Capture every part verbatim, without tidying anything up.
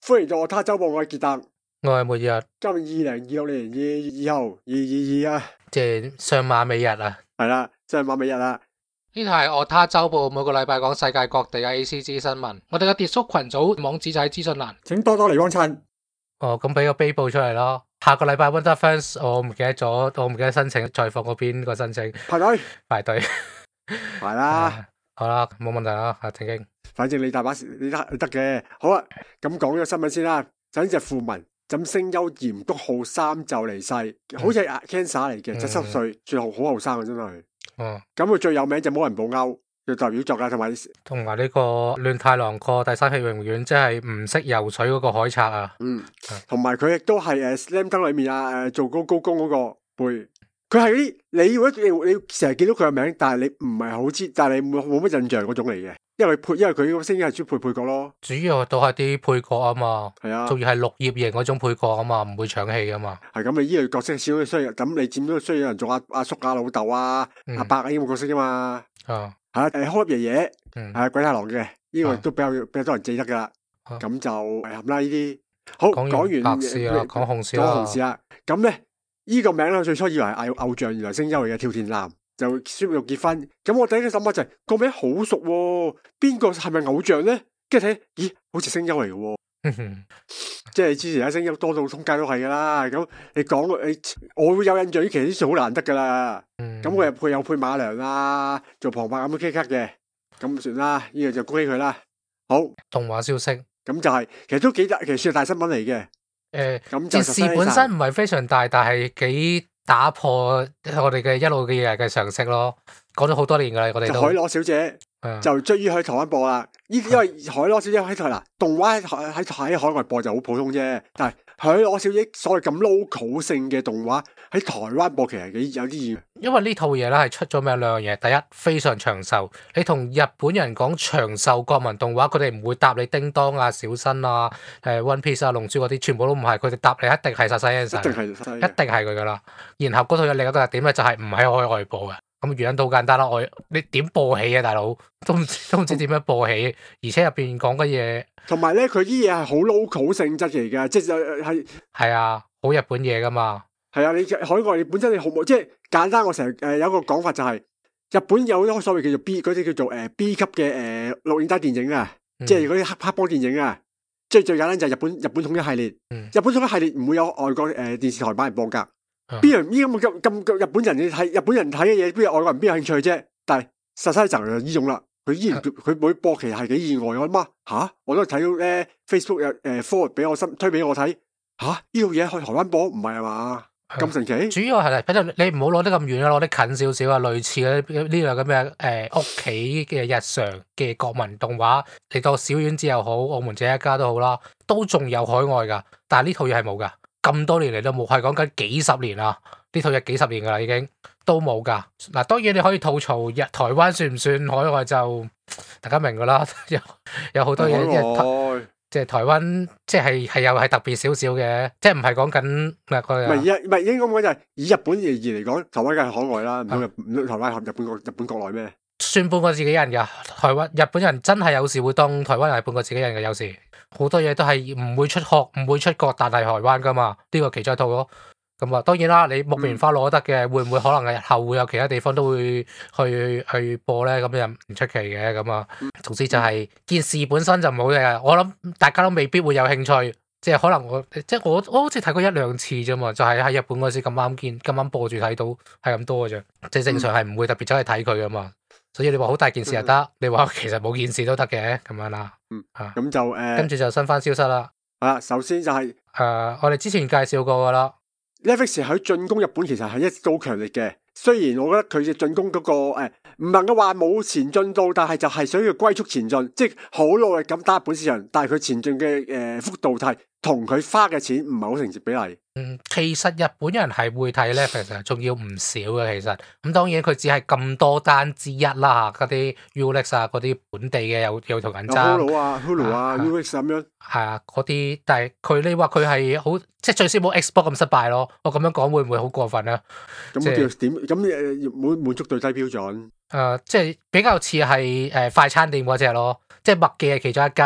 歡迎到我他周報，我係傑特， 我係末日， 今日二零二六年二月二號，二二二啊， 即係上馬尾日啊！ 係啦，即係馬尾日啦。 呢度係我他周報，每個禮拜講世界各地嘅 A C G 新聞。我哋嘅跌叔群組網址就喺資訊欄。 請多多嚟幫襯。 哦，咁俾個碑報出嚟咯。下個禮拜 Wonder Fans，我唔記得咗，我唔記得申請採訪嗰邊個申請。 排隊， 排隊。 係啦。 好啦，冇問題啦，阿正經。 反正你大把時，你得得嘅。好啊，咁講呢個新聞先啦。首先就富民枕聲優嚴篤浩三就離世，好似係 cancer 嚟嘅，七十歲，算好好後生啊，真係。 哦。 咁佢最有名就冇人保鈎嘅代表作啊，同埋同埋呢個亂太郎個第三期永遠即係唔識游水嗰個海賊啊。 嗯。同埋佢亦都係誒 Slam Dunk 裏面啊誒做高高攻嗰個背。佢係嗰啲你如果你你成日見到佢嘅名，但係你唔係好知，但係你冇冇乜印象嗰種嚟嘅，因為配因為佢個聲音係專配配角咯， 主要都係啲配角啊嘛， 係啊， 仲要係綠葉型嗰種配角啊嘛，唔會搶戲噶嘛。 係咁，你呢類角色少咗需要，咁你佔咗需要有人做阿阿叔啊、老豆啊、 嗯、 阿伯啊呢個角色啫嘛。 啊， 係啊，誒開爺爺，係、 嗯、 啊鬼太郎嘅呢個都比較、啊、比較多人記得噶啦。咁、啊、就係啦呢啲。好，講完白絲啦，講紅絲啦，講紅絲啦。咁咧。呢個名咧，最初以為係偶像，原來聲優嚟嘅跳田男就宣布結婚。咁我第一個諗法就係、是、個名好熟、哦，邊個係咪偶像咧？跟住睇，咦，好似聲優嚟嘅，即係之前喺聲優多到通街都係噶啦。咁你講你，我會有印象，呢其實算好難得噶啦。咁佢又配有配馬良啦，做旁白咁樣 K 咳嘅，咁算啦。呢、這個就恭喜佢啦。好， 動畫消息， 咁就係、是、其實都幾大，其實算係大新聞嚟嘅。 誒，件事本身唔係非常大，但係幾打破我哋嘅一路嘅嘢嘅常識咯。講咗好多年噶啦，我哋都。 海螺小姐就終於喺台灣播啦。呢因為海螺小姐喺台嗱動畫喺喺喺海外播就好普通啫，但係海螺小姐所謂咁 local 性嘅動畫喺台灣播其實幾有啲意義。 因為呢套嘢咧係出咗名兩樣嘢，第一非常長壽。你同日本人講長壽國民動畫，佢哋唔會答你叮當啊、小新啊、誒 One Piece 啊、龍珠嗰啲，全部都唔係。佢哋答你一定係殺死人神， 一定係一定係佢噶啦。然後嗰套嘢另一個特點咧就係唔喺海外播嘅。咁原因都好簡單啦，我你點播起啊，大佬都唔都唔知點樣播起，而且入邊講嘅嘢， 同埋咧佢啲嘢係好 local 性質嚟嘅，即係係係啊，好日本嘢噶嘛。 係啊，你海外你本身你好冇，即係簡單。我成日誒有一個講法就係、是，日本有好多所謂叫做 B 嗰啲叫做誒 B 級嘅誒錄影帶電影啊，嗯、即係嗰啲黑黑幫電影啊，即係最簡單就係日本日本統一系列，嗯、日本統一系列唔會有外國誒、呃、電視台版嚟播噶。邊人呢咁咁咁日本人你睇日本人睇嘅嘢，邊有外國人邊有興趣啫？但係實際就係呢種啦，佢依然佢每播期係幾意外我媽吓，我都睇到咧 Facebook 有誒 forward 俾我新推俾我睇吓，呢套嘢去台灣播唔係啊嘛？咁神奇？ 主要係，反正你唔好攞得咁遠啦，攞啲近少少啊，類似呢呢類咁嘅誒屋企嘅日常嘅國民動畫，你當小丸子又好，我們這一家都好啦，都仲有海外噶，但係呢套嘢係冇噶。咁多年嚟都冇，係講緊幾十年啦。呢套嘢幾十年噶啦，已經都冇噶。嗱，當然你可以吐槽日台灣算唔算海外，就大家明噶啦。有有好多嘢，即係台灣，即係係又係特別少少嘅，即係唔係講緊嗱個。唔係唔係應該講就係以日本而言嚟講，台灣梗係海外啦，唔通日台灣日本國日本國內咩？ 算半個自己人噶，台灣日本人真係有時會當台灣人係半個自己人嘅，有時。好多嘢都係唔會出國，唔會出國，但係台灣噶嘛，呢個其中一套咯。咁啊，當然啦，你木棉花攞得嘅，會唔會可能日後會有其他地方都會去去播咧？咁又唔出奇嘅。咁啊，總之就係件事本身就唔好嘅。我諗大家都未必會有興趣，即係可能我即係我我好似睇過一兩次啫嘛，就係喺日本嗰時咁啱見，咁啱播住睇到係咁多嘅啫。即係正常係唔會特別走去睇佢噶嘛。所以你話好大件事就得，你話其實冇件事都得嘅咁樣啦。 嗯，咁就誒，跟、呃、 住就新番消息啦。 啊，首先就係、是、誒、 呃，我哋之前介紹過噶啦。 Netflix 喺進攻日本其實係一直都好強力嘅，雖然我覺得佢嘅進攻嗰、那個誒唔、呃、能夠話冇前進到，但係就係想要龜速前進，即係好努力咁打日本市場，但係佢前進嘅誒、呃、幅度係同佢花嘅錢唔係好成正比例。 嗯，其實日本人係會睇 Netflix，仲要唔少嘅。其實咁當然佢只係咁多單之一啦，嗰啲 Ulix 啊，嗰啲本地嘅有有同人爭。 Hulu 啊 ，Hulu 啊 ，Ulix 咁樣。 係啊，嗰啲，但係佢你話佢係好，即係最少冇 Xbox 咁失敗咯。我咁樣講會唔會好過分啊？ 咁叫點？咁誒滿滿足最低標準。誒、 呃，即係比較似係誒快餐店嗰隻咯，即係麥記係其中一間。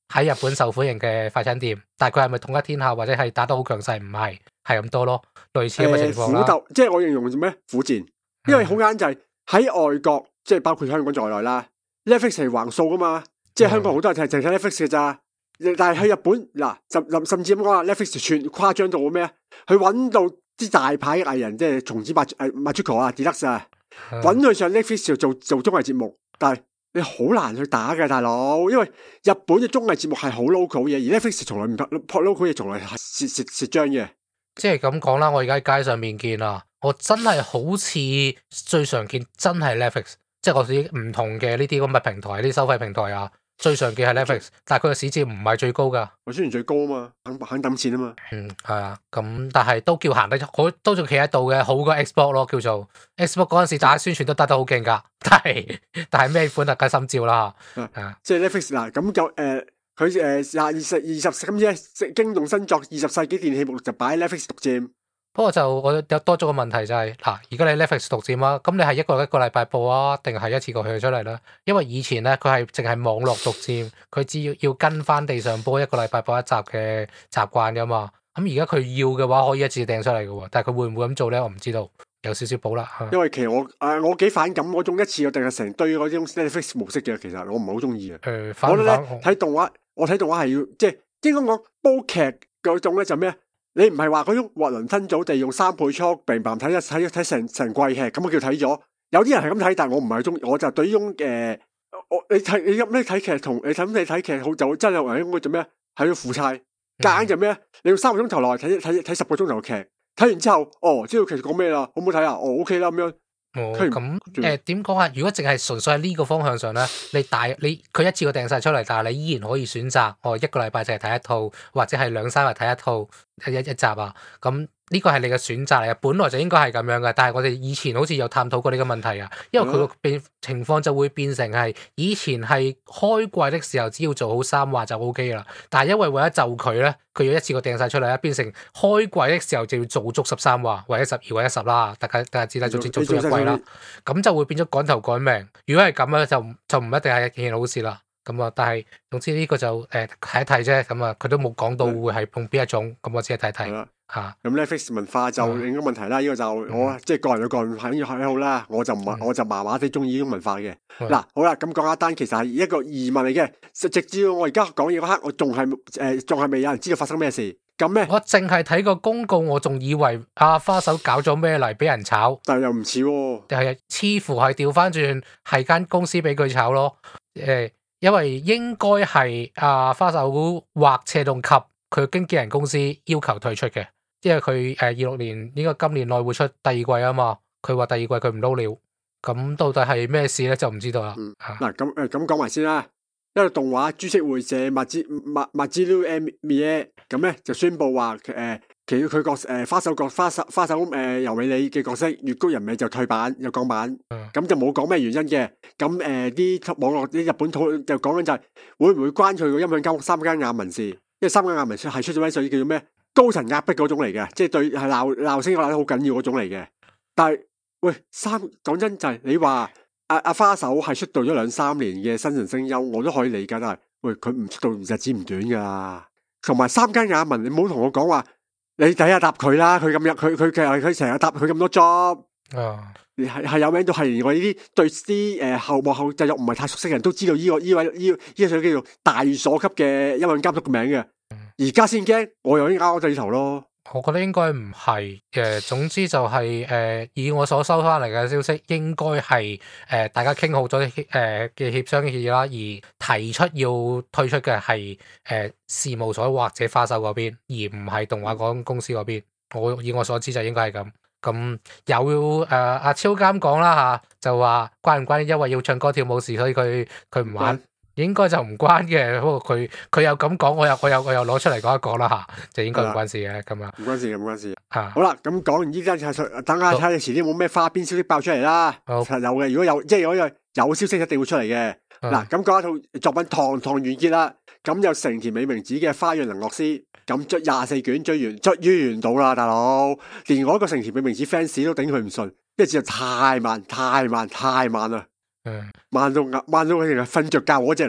喺日本受歡迎嘅快餐店，但係佢係咪統一天下或者係打得好強勢？唔係，係咁多咯，類似咁嘅情況啦。 苦鬥，即係我形容做咩苦戰，因為好簡單就係喺外國，即係包括香港在內啦 ，Netflix 係橫掃噶嘛，即係香港好多人係淨睇 Netflix 嘅咋。但係喺日本嗱，甚甚至咁講啊 ，Netflix 串誇張到咩啊？佢揾到啲大牌藝人，即係松子誒 Machuco 啊、Deluxe 啊，揾佢上 Netflix 做做綜藝節目，但係你好難去打嘅，大佬，因為日本嘅綜藝節目係好 local 嘢，而 Netflix 從來唔拍 local 嘢，從來係蝕蝕蝕張嘅。 即係咁講啦，我而家喺街上面見啊，我真係好似最常見真係 Netflix，即係我啲唔同嘅呢啲咁嘅平台，啲收費平台啊。最常見係 Netflix，但係佢嘅市佔唔係最高噶。 我雖然最高啊嘛，肯肯抌錢啊嘛。 嗯，係啊，咁但係都叫行得好，都仲企喺度嘅，好過 Xbox 咯，叫做 Xbox 嗰陣時大家宣傳都得得好勁噶。但係但係咩款大家心照啦。 啊，啊即係 Netflix 嗱，咁就誒，佢誒廿二十二十咁啫，驚動新作二十世紀電器目錄就擺 Netflix 獨佔。 不過就我有多咗個問題就係、是、嗱，而家你 Netflix 獨佔啊，咁你係一個一個禮拜播啊，定係一次過去出嚟咧？因為以前咧佢係淨係網絡獨佔，佢只要要跟翻地上播一個禮拜播一集嘅習慣噶嘛。咁而家佢要嘅話可以一次掟出嚟嘅，但係佢會唔會咁做咧？我唔知道，有少少補啦。 因為其實我誒、呃、我幾反感嗰種一次我定係成堆嗰種 Netflix 模式嘅，其實我唔係好中意嘅。誒、呃，我覺得咧睇動畫，我睇動畫係要即係應該講煲劇嗰種咧就咩？你唔係話嗰種囫圇吞棗地用三倍速並並睇一睇睇成成季劇咁我叫睇咗。有啲人係咁睇，但係我唔係中意，我就對呢種誒，我你睇你咁你睇劇同你睇你睇劇好就真係為咗做咩？係要負債，夾硬就咩？你用三個鐘頭內睇睇睇十個鐘頭嘅劇，睇完之後哦，知道其實講咩啦，好唔好睇啊？哦 OK 啦咁樣。 哦，咁誒點講啊？如果淨係純粹喺呢個方向上咧，你大你佢一次過掟晒出嚟，但係你依然可以選擇，我、哦、一個禮拜淨係睇一套，或者係兩三日睇一套一一集啊。咁呢個係你嘅選擇嚟嘅，本來就應該係咁樣嘅。但係我哋以前好似有探討過呢個問題啊，因為佢個變情況就會變成係以前係開季的時候只要做好三話就 O K 啦。但係因為為咗就佢咧，佢要一次過掟晒出嚟咧，變成開季的時候就要做足十三話，或者十二或者十啦。大家大家知啦，總之做足一季啦，咁就會變咗趕頭趕命。如果係咁咧，就就唔一定係一件好事啦。咁啊，但係總之呢個就誒睇一睇啫。咁啊，佢都冇講到會係用邊一種，咁我只係睇睇。吓，咁 Netflix 文化就另一個問題啦，呢、嗯、個就我、嗯、即係個人有個人肯要喜好啦，我就唔、嗯、我就麻麻地中意呢種文化嘅。嗱、嗯，好啦，咁講一單其實係一個疑問嚟嘅，直至我而家講嘢嗰刻，我仲係誒仲係未有人知道發生咩事。咁咧， 我淨係睇個公告，我仲以為阿花手搞咗咩嚟俾人炒， 但係又唔似喎， 係似乎係調翻轉係間公司俾佢炒咯。誒，因為應該係阿花手或斜動及佢經紀人公司要求退出嘅。因為佢誒二六年應該今年內會出第二季啊嘛，佢話第二季佢唔撈了，咁到底係咩事咧就唔知道啦。 嗱咁誒咁講埋先啦，一個動畫株式會社麥之麥麥之 Lu M Mie 咁咧就宣布話誒，其實佢個誒花手角花手花手誒由美里嘅角色月谷人美就退版又降版，咁、嗯、就冇講咩原因嘅。咁誒啲網絡啲日本討論就講緊就係會唔會關佢個音響監督三間亞文事，因為三間亞文事係出咗咩所以叫做咩？高層壓迫嗰種嚟嘅，即係對係鬧鬧聲鬧得好緊要嗰種嚟嘅。但係喂，三講真就係、是、你話阿阿花手係出道咗兩三年嘅新人聲優，我都可以理解。但係喂，佢唔出道日子唔短噶。同埋三間亞文，你唔好同我講話，你睇下答佢啦。佢咁入，佢佢佢佢成日答佢咁多 job，啊，係係有名到係連我呢啲對啲誒後幕後製作唔係太熟悉嘅人都知道呢、這個呢位呢呢個叫做大所級嘅音響監督嘅名嘅。而家先驚，我又已經拗我對頭咯。 我覺得應該唔係嘅，總之就係、是、誒、呃，以我所收翻嚟嘅消息，應該係誒大家傾好咗誒嘅協商協議啦，而提出要退出嘅係誒事務所或者花手嗰邊，而唔係動畫港公司嗰邊。我以我所知就應該係咁。咁有誒阿超監講啦吓，就話關唔關因為要唱歌跳舞事，所以佢佢唔玩。應該就唔關嘅，不過佢佢又咁講，我又我又我又攞出嚟講一講啦吓，就應該唔關事嘅咁啊， 唔關事嘅，唔關事。吓，好啦，咁講完呢單，等下睇下遲啲冇咩花邊消息爆出嚟啦。好，實有嘅，如果有即係如果有有消息，一定會出嚟嘅。嗱，咁講一套作品堂堂完結啦，咁有成田美名子嘅《花樣能樂師》，咁追廿四卷追完，終於完到啦，大佬，連我一個成田美名子 fans 都頂佢唔順，因為字太慢，太慢，太慢啦。嗯，慢到慢到佢哋係瞓着覺嗰隻嚟嘅。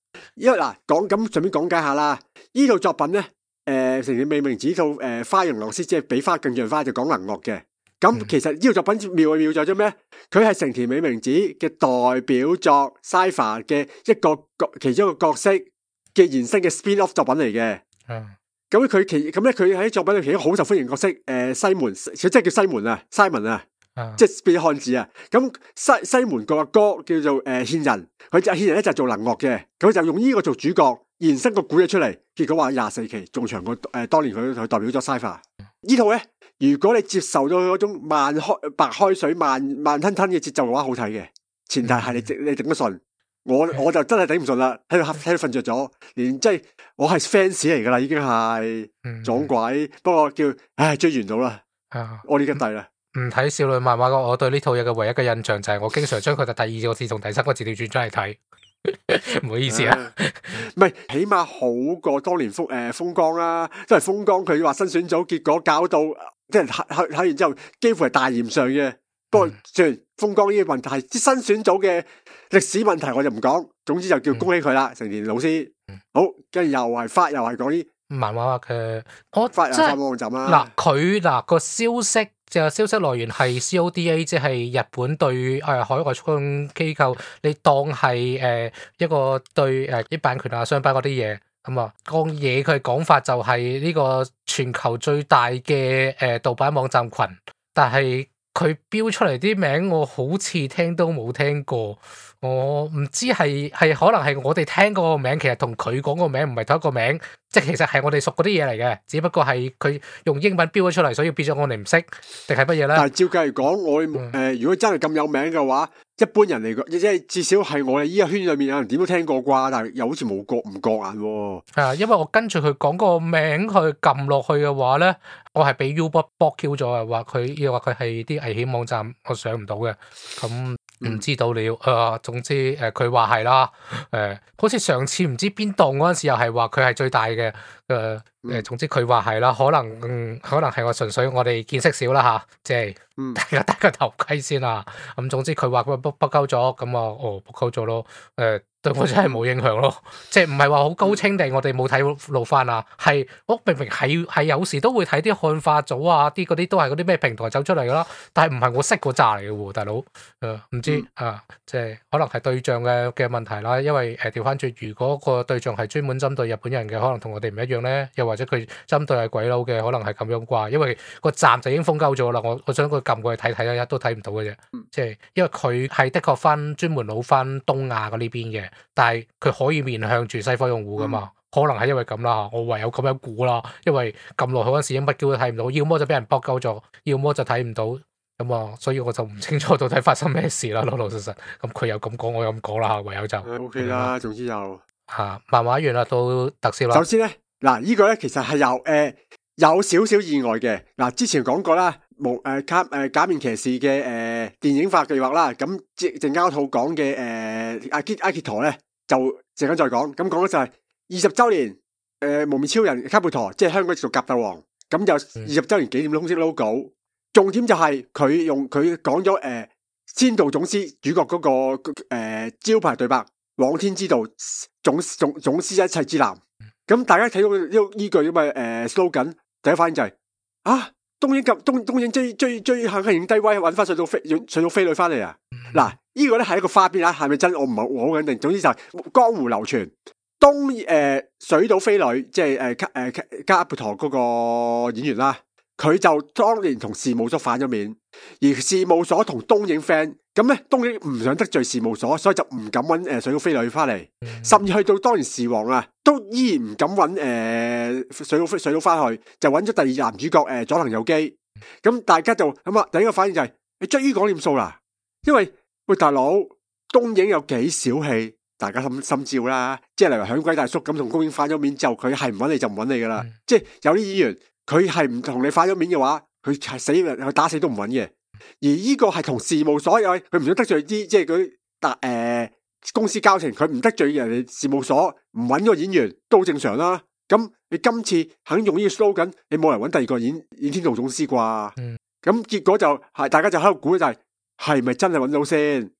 因為嗱講咁順便講解下啦，呢套作品咧，誒、呃，成田美明子套誒《花樣樂師》，即係比花更像花，就講能樂嘅。咁其實呢套作品妙係妙在咗咩？佢係成田美明子嘅代表作 Cypher 嘅一個角，其中一個角色嘅延伸嘅 spin-off 作品嚟嘅。 嗯， 咁佢其咁咧，佢喺作品裏邊一個好受歡迎角色，誒、呃、西門，即係叫西門啊，Simon 啊。 嗯、 即係變咗漢字啊！咁西西門個阿哥叫做誒獻仁，佢就獻仁咧就做能樂嘅，佢就用呢個做主角，延伸個古嘢出嚟。結果話廿四期仲長過誒、呃、當年佢佢代表咗 Cypher 呢套咧。如果你接受到佢嗰種慢開白開水慢慢吞吞嘅節奏嘅話，好睇嘅。前提係你你頂得順。我我就真係頂唔順啦，喺度喺度瞓着咗，連即係我係 fans 嚟噶啦，已經係撞鬼。不過叫唉追完到啦，我呢家弟啦。 唔睇少女漫畫，我對呢套嘢嘅唯一嘅印象就係我經常將佢嘅第二個字同第三個字調轉咗嚟睇。唔好意思啊， 唔係起碼好過當年風誒風光啦，因為風光佢話新選組，結果搞到即係睇睇完之後幾乎係大炎上嘅。不過雖然風光呢個問題係啲新選組嘅歷史問題，我就唔講。總之就叫恭喜佢啦，成田老師。好，跟住又係發，又係講啲漫畫嘅，我發又發係網站啦。 嗱，佢嗱個消息。就消息來源係 C O D A， 即係日本對誒、呃、海外出版機構，你當係誒、呃、一個對誒啲、呃、版權啊、商品嗰啲嘢咁啊。講嘢佢講法就係呢個全球最大嘅誒盜版網站群，但係佢標出嚟啲名，我好似聽都冇聽過。我唔知係係可能係我哋聽嗰個名，其實同佢講個名唔係同一個名，即係其實係我哋熟嗰啲嘢嚟嘅，只不過係佢用英文標咗出嚟，所以變咗我哋唔識，定係乜嘢咧？ 但係照計嚟講，我誒、 嗯呃、如果真係咁有名嘅話，一般人嚟講，即係至少係我哋依個圈裏面有人點都聽過啩，但係又好似冇覺唔覺眼喎。 係啊，因為我跟住佢講個名去撳落去嘅話咧，我係俾 Uber block Q 咗啊，話佢又話佢係啲危險網站，我上唔到嘅，咁。唔知道了，誒、呃，總之誒，佢話係啦，誒、呃，好似上次唔知邊檔嗰陣時又係話佢係最大嘅，誒、呃，誒、呃，總之佢話係啦，可能，嗯，可能係我純粹我哋見識少啦吓，即係大家戴個頭盔先啦，咁總之佢話佢不不鳩咗，咁啊，哦，不鳩咗咯，誒、呃。對我真係冇影響咯，即係唔係話好高清定我哋冇睇路翻啊？係我明明係係有時都會睇啲漢化組啊，啲嗰啲都係嗰啲咩平台走出嚟噶啦，但係唔係我識嗰扎嚟嘅喎，大佬，誒、呃、唔知、嗯、啊，即係可能係對象嘅嘅問題啦，因為誒調翻轉，如果個對象係專門針對日本人嘅，可能同我哋唔一樣咧，又或者佢針對係鬼佬嘅，可能係咁樣啩，因為個站就已經封鳩咗啦，我我想佢撳過去睇睇一都睇唔到嘅啫，即係因為佢係的確翻專門攞翻東亞嗰呢邊嘅。但係佢可以面向住西方用戶噶嘛？嗯、可能係因為咁啦，我唯有咁樣估啦。因為撳落去嗰陣時，乜叫都睇唔到，要麼就俾人搏鳩咗，要麼就睇唔到咁啊。所以我就唔清楚到底發生咩事啦，老老實實。咁佢又咁講，我又咁講啦，唯有就 O K 啦。總之就吓漫畫完啦，到特攝啦。 首先咧，嗱、這個、呢個咧其實係有誒、呃、有少少意外嘅。嗱，之前講過啦，無誒假誒假面騎士嘅誒、呃、電影化計劃啦。咁正正交套講嘅誒阿基阿基陀咧。就陣間再講，咁講咧就係二十周年，誒、呃、蒙面超人卡布陀，即係香港做甲鬥王，咁就二十周年紀念通識 logo。重點就係佢用佢講咗誒仙道總司主角嗰、那個誒、呃、招牌對白，往天之道，總總總司一切之男。咁大家睇到呢呢句咁嘅誒 slogan，第一反應就係、是、啊，東映及東東映追追追行行低威，揾翻水到飛水到飛女翻嚟啊！嗱。呢個咧係一個花邊啊，係咪真？我唔係我好肯定。總之就係江湖流傳，東誒、呃、水島飛女，即係誒誒加布陀嗰個演員啦。佢就當年同事務所反咗面，而事務所同東映 friend，咁咧東映唔想得罪事務所，所以就唔敢揾誒水島飛女翻嚟，甚至去到當年時王啊，都依然唔敢揾誒、呃、水島飛水島翻去，就揾咗第二男主角誒、呃、佐藤佑基。咁大家就咁啊，第一個反應就係、是、你終於講掂數啦，因為。喂，大佬，東映有幾小氣，大家心心照啦。即係例如響鬼大叔咁同東映反咗面之後，佢係唔揾你就唔揾你噶啦。嗯、即係有啲議員，佢係唔同你反咗面嘅話，佢係死佢打死都唔揾嘅。而呢個係同事務所有，佢唔想得罪啲即係佢達誒公司交情，佢唔得罪人哋事務所，唔揾個演員都好正常啦。咁你今次肯用呢個 slogan，你冇人揾第二個演演天道總司啩？咁、嗯、結果就係大家就喺度估就係、是。係咪真係揾到先？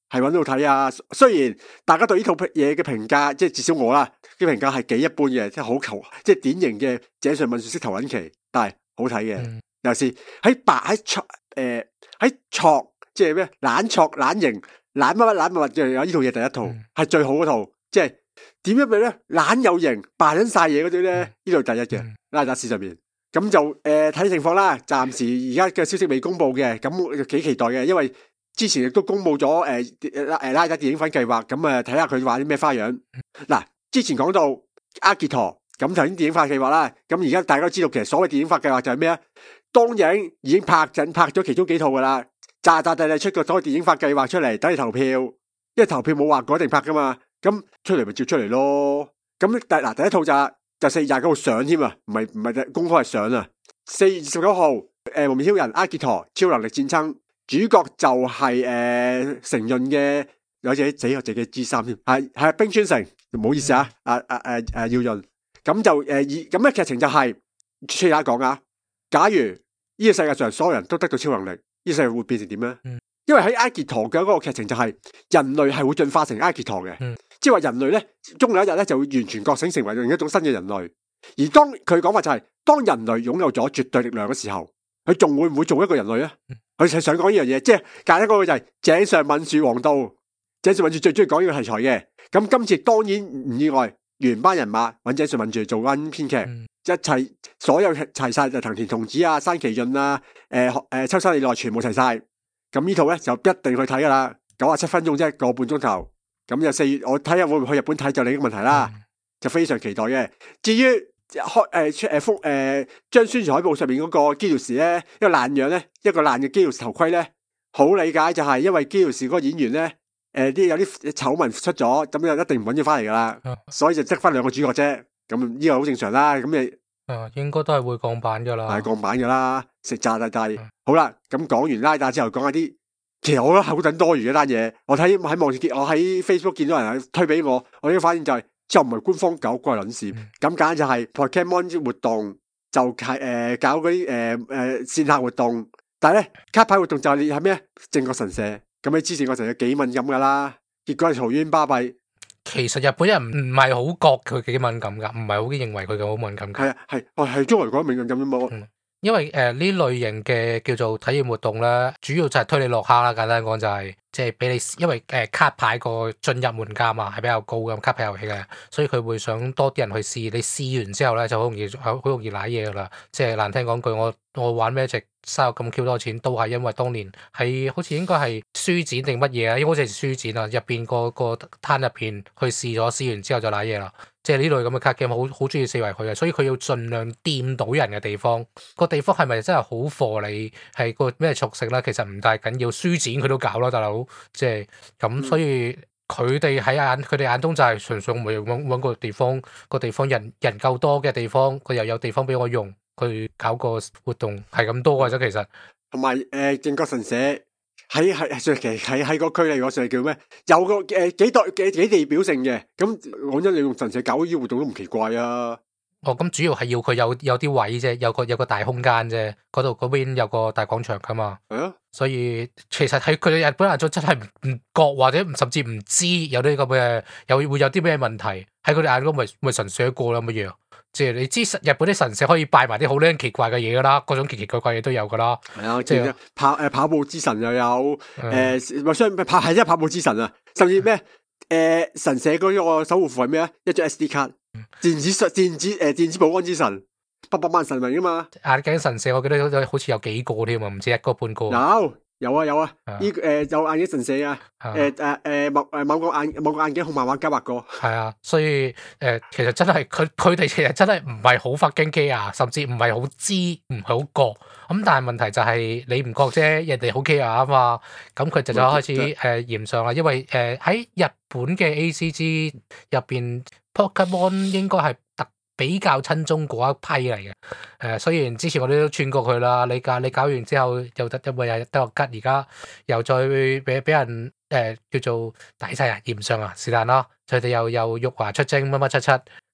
係揾到睇啊。雖然大家對呢套嘢嘅評價，即係至少我啦嘅評價係幾一般嘅，即係好求，即係典型嘅井上文樹式頭揾期，但係好睇嘅。嗯、尤其是喺白喺錯誒喺錯，即係咩懶錯懶型懶乜乜懶乜乜嘅有呢套嘢第一套係、嗯、最好嗰套，即係點樣俾咧懶有型扮緊晒嘢嗰啲咧，呢度、嗯、第一嘅拉打史上面。咁就誒睇、呃、情況啦，暫時而家嘅消息未公布嘅，咁幾期待嘅，因為之前亦都公布咗誒誒拉打電影分計劃，咁啊睇下佢玩啲咩花樣。嗱、嗯，之前講到阿傑陀，咁頭先電影化計劃啦，咁而家大家都知道其實所謂電影化計劃就係咩啊？當影已經拍緊拍咗其中幾套噶啦，扎扎地地出個所謂電影化計劃出嚟，等你投票，因為投票冇話過一定拍噶嘛，咁出嚟咪照出嚟咯。咁第嗱第一套就。就四月廿九號上添啊，唔係唔係公開係上啊。四月二十九號，誒、呃，幪面超人阿傑陀超能力戰爭，主角就係、是、誒、呃、成潤嘅有隻死我自己 G 三添，係係冰川城，唔好意思啊，啊啊誒誒耀潤，咁就誒以咁嘅劇情就係出嚟講啊，假如呢個世界上所有人都得到超能力，呢、這個世界會變成點咧？嗯、因為喺阿傑陀嘅嗰個劇情就係人類係會進化成阿傑陀嘅。嗯即係話人類咧，終有一日咧就會完全覺醒，成為另一種新嘅人類。而當佢講話就係、是，當人類擁有咗絕對力量嘅時候，佢仲會唔會做一個人類咧？佢係想講呢樣嘢，即係簡單講句就係井上敏樹王道，井上敏樹最中意講呢個題材嘅。咁今次當然唔意外，原班人馬揾井上敏樹做緊編劇，嗯、一齊所有齊晒就藤田童子啊、山崎潤啊、誒、呃、誒秋山里奈全部齊晒。咁呢套咧就一定去睇噶啦，九十七分鐘啫，個半鐘頭。咁就四月，我睇下會唔會去日本睇就另一個問題啦，嗯、就非常期待嘅。至於開誒誒復誒將宣傳海報上面嗰個基條士咧，一個爛樣咧，一個爛嘅基條士頭盔咧，好理解就係因為基條士嗰個演員咧，誒、呃、啲有啲醜聞出咗，咁就一定唔揾咗翻嚟噶啦，嗯、所以就得翻兩個主角啫。咁呢個好正常啦。咁你誒應該都係會降版噶啦， 係降版噶啦，食炸大大。嗯、好啦，咁講完拉打之後，講下啲。其實我覺得口等多餘嘅單嘢，我睇喺網上見，我喺 Facebook 見到人推俾我，我已經發現就係、是，就唔係官方搞怪撚事，咁簡單就係 Pokemon 活動就係誒、呃、搞嗰啲誒誒線下活動，但係咧卡牌活動就係係咩？正確神社，咁你知正確神社幾敏感噶啦，結果係嘈冤巴閉。 其實日本人唔係好覺佢幾敏感噶，唔係好認為佢咁好敏感噶。 係啊係，哦係中國嚟講敏感咁冇。嗯因為誒呢、呃、類型嘅叫做體驗活動咧，主要就係推你落坑啦。簡單講就係、是，即係俾你，因為誒、呃、卡牌個進入門檻啊係比較高嘅卡牌遊戲嘅，所以佢會想多啲人去試。你試完之後咧，就好容易好好容易瀨嘢噶啦。即係難聽講句，我我玩 Magic 嘥咗咁 Q 多錢，都係因為當年喺好似應該係書展定乜嘢啊？應該好似係書展啊，入邊個個攤入邊去試咗，試完之後就瀨嘢啦。即係呢類咁嘅卡 game 好好中意四圍去嘅，所以佢要盡量掂到人嘅地方。個地方係咪真係好貨你係個咩屬性咧？其實唔太緊要，書展佢都搞啦，大佬。即係咁，所以佢哋喺眼佢哋眼中就係純粹咪揾揾個地方，個地方人人夠多嘅地方，佢又有地方俾我用，佢搞個活動係咁多嘅啫。其實同埋誒正確神社。喺喺上期喺喺個區嚟講上係叫咩？有個誒、呃、幾代幾幾地表性嘅，咁講真，你用神社搞呢啲活動都唔奇怪啊。 哦，咁主要係要佢有有啲位啫，有個有個大空間啫，嗰度嗰邊有個大廣場噶嘛。係啊，所以其實喺佢哋日本人真真係唔唔覺或者甚至唔知有啲咁嘅有會有啲咩問題喺佢哋眼中咪咪神社過啦乜嘢。即係你知日本啲神社可以拜埋啲好靚奇怪嘅嘢噶啦，各種奇奇怪怪嘢都有噶啦。 係啊，即係跑誒跑步之神又有誒，或者跑係真係跑步之神啊，甚至咩誒、呃、神社嗰個守護符係咩啊？一張 S D 卡，電子電子誒電子保安之神，八百萬神明噶嘛。眼鏡神社我記得好似有幾個添啊，唔知一個半個。 有。有啊有啊，呢誒有眼鏡神社啊，誒誒誒某誒某個眼某個眼鏡紅漫畫家畫過， 係啊，所以誒、呃、其實真係佢佢哋其實真係唔係好發經機啊，甚至唔係好知唔係好覺，咁但係問題就係你唔覺啫，人哋好 care 啊嘛，咁佢就就開始誒嫌上啦，因為誒喺、呃、日本嘅 A C G 入邊 Pokemon 應該係特。比較親中嗰一批嚟嘅，誒、呃，雖然之前我哋都串過佢啦，你搞你搞完之後又得因為又得個吉，而家又再俾俾人誒、呃、叫做大晒人嫌上啊，是但啦，佢哋又又辱華出征乜乜七七，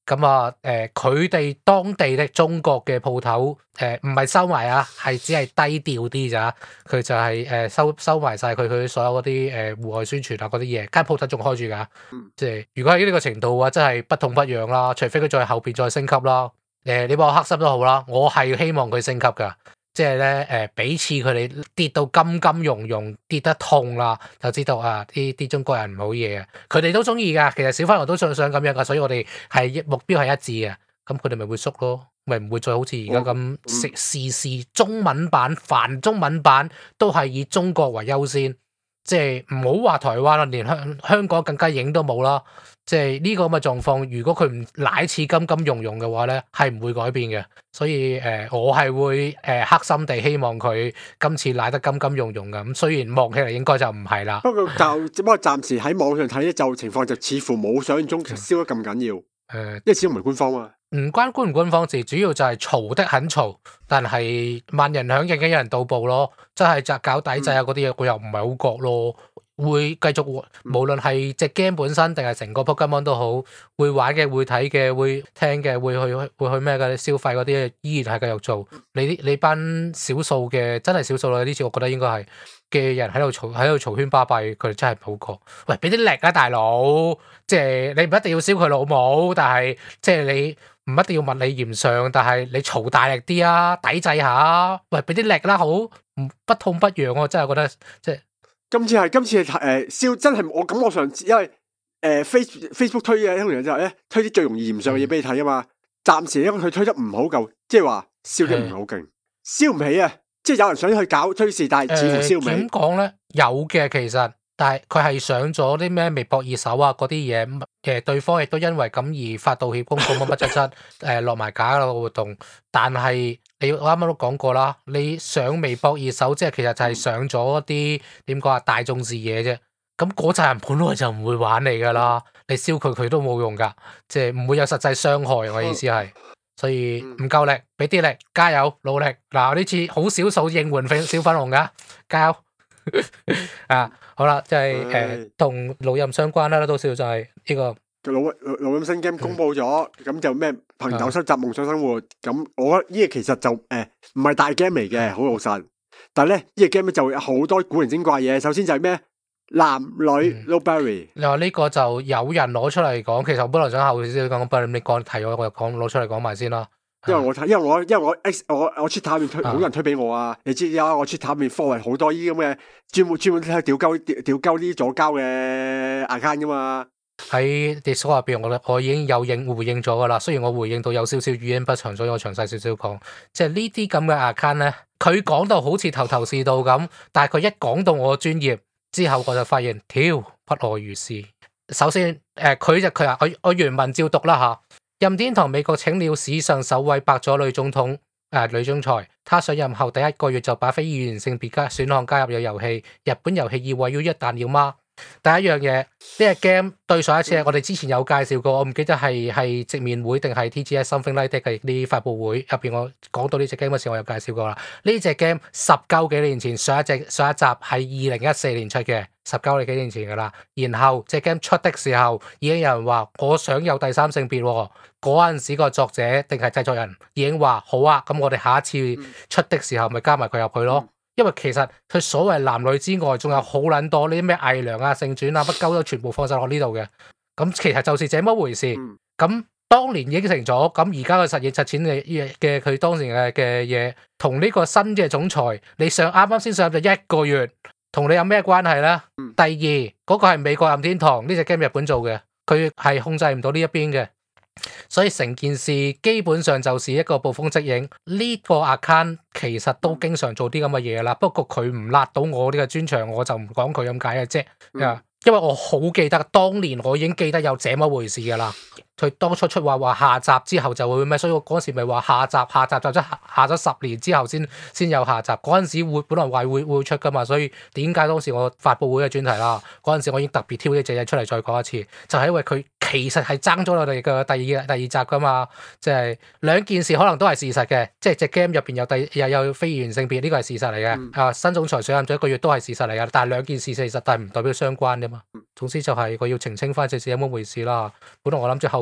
咁啊，誒佢哋當地的中國嘅鋪頭，誒唔係收埋啊，係只係低調啲咋。佢就係、是、誒、呃、收收埋晒佢佢所有嗰啲誒戶外宣傳啊嗰啲嘢，間鋪頭仲開住㗎。 嗯、 即係如果喺呢個程度嘅話，真係不痛不癢啦。除非佢再後邊再升級啦。誒、呃，你話我黑心都好啦，我係希望佢升級㗎。即係咧，誒，俾次佢哋跌到金金融融，跌得痛啦，就知道啊，啲啲中國人唔好嘢啊，佢哋都中意噶。其實小粉紅都想想咁樣噶，所以我哋係目標係一致嘅。咁佢哋咪會縮咯，咪唔會再好似而家咁食時事中文版、繁中文版都係以中國為優先。即係唔好話台灣啦，連香香港更加影都冇啦。即係呢個咁嘅狀況，如果佢唔奶似金金融融嘅話咧，係唔會改變嘅。所以誒、呃，我係會誒、呃、黑心地希望佢今次奶得金金融融嘅。咁雖然望起嚟應該就唔係啦。 不過就只不過暫時喺網上睇咧，就情況就似乎冇想象中燒得咁緊要。誒、嗯，因為始終唔係官方啊。 唔關官唔官方事，主要就係嘈得很嘈，但係萬人響應嘅有人到步咯。真係就搞抵制啊嗰啲嘢，我又唔係好覺咯。會繼續，無論係隻 game 本身定係成個 Pokemon 都好，會玩嘅、會睇嘅、會聽嘅、會去會去咩嘅消費嗰啲，依然係繼續做。你你班少數嘅真係少數啦，呢次我覺得應該係嘅人喺度嘈喺度嘈喧巴閉，佢哋真係唔好過。喂，俾啲力啊，大佬！即係你唔一定要燒佢老母，但係即係你唔一定要物理嚴上，但係你嘈大力啲啊，抵制下。喂，俾啲力啦，好唔不痛不癢，我真係覺得即係。 今次係今次係誒燒真係我感覺上，因為誒、呃、Face Facebook 推嘅通常就係咧推啲最容易炎上嘅嘢俾你睇啊嘛。暫時因為佢推得唔好夠，即係話燒得唔係好勁，燒唔起啊！即係有人想去搞推事，但係似乎燒唔起。點講咧？ 有嘅其實，但係佢係上咗啲咩微博熱搜啊嗰啲嘢，誒對方亦都因為咁而發道歉公告乜乜乜乜誒落埋架個活動，但係。你我啱啱都講過啦，你上微博熱搜，即係其實就係上咗啲點講啊大眾視野啫。咁嗰扎人本來就唔會玩你噶啦，你燒佢佢都冇用噶，即係唔會有實際傷害。我意思係，所以唔夠力，俾啲力，加油努力。嗱呢次好少數應援粉小粉紅噶，加油啊！好啦，即係誒同老任相關啦，多少就係呢個。 老老老任新 game 公布咗，咁、嗯、就咩朋友收集夢想生活，咁我覺得呢個其實就誒唔係大 game 嚟嘅，好老實。但係咧呢個 game 咧就有好多古靈精怪嘢。首先就係咩男女 no berry。你話呢個就有人攞出嚟講，其實我本來想後先講，不過你講提我，我就講攞出嚟講埋先啦。 因為我睇，因為我因為我 X 我我 Twitter 面推好多人推俾我啊，你知啊，我 Twitter 面 follow 好多呢啲咁嘅專門專門睇屌鳩屌鳩呢啲左膠嘅 account 噶嘛。 喺 Discord 入邊，我我已經有應回應咗噶啦。雖然我回應到有少少語音不詳，所以我詳細少少講。即係呢啲咁嘅 account 咧，佢講到好似頭頭是道咁，但係佢一講到我專業之後，我就發現，屌不外如是。首先，誒、呃、佢就佢話我我原文照讀啦吓。任天堂美國請了史上首位白左女總統誒、呃、女總裁，她上任後第一個月就把非二元性別加選項加入咗遊戲。日本遊戲業位於一彈了嗎？第一樣嘢，呢個 game 對上一次我哋之前有介紹過，我唔記得係係直面會定係 T G S something like that 嘅啲發佈會入邊，我講到呢隻 game 嗰時，我有介紹過啦。呢隻 game 十九幾年前上一隻上一集係二零一四年出嘅，十九幾年前噶啦。然後隻 game 出的時候，已經有人話我想有第三性別，嗰陣時個作者定係製作人已經話好啊，咁我哋下一次出的時候咪加埋佢入去咯。因為其實佢所謂男女之外，仲有好撚多呢啲咩偽娘啊、性轉啊、不鳩都全部放晒落呢度嘅。咁其實就是這麼回事。咁當年應承咗，咁而家嘅實現實踐嘅嘅佢當時嘅嘅嘢，同呢個新嘅總裁，你上啱啱先上咗一個月，同你有咩關係咧？第二，嗰個係美國任天堂呢隻 game 日本做嘅，佢係控制唔到呢一邊嘅。所以成件事基本上就是一個捕風捉影，呢個 account 其實都經常做啲咁嘅嘢啦。不過佢唔辣到我呢個專長，我就唔講佢咁解嘅啫。嗯、因為我好記得當年我已經記得有這麼回事噶啦。佢當初出話話下集之後就會咩，所以我嗰時咪話下集下集就即下咗十年之後先先有下集。嗰陣時會本來話會會出噶嘛，所以點解當時我發佈會嘅專題啦？嗰陣時我已經特別挑呢隻嘢出嚟再講一次，就係、是、因為佢其實係爭咗我哋嘅第二第二集噶嘛，即、就、係、是、兩件事可能都係事實嘅，即係隻 game 入邊有第又有非二元性別呢個係事實嚟嘅。嗯、啊，新總裁上任咗一個月都係事實嚟嘅，但係兩件事事實但係唔代表相關噶嘛。總之就係佢要澄清翻隻事有冇回事啦。本來我諗住後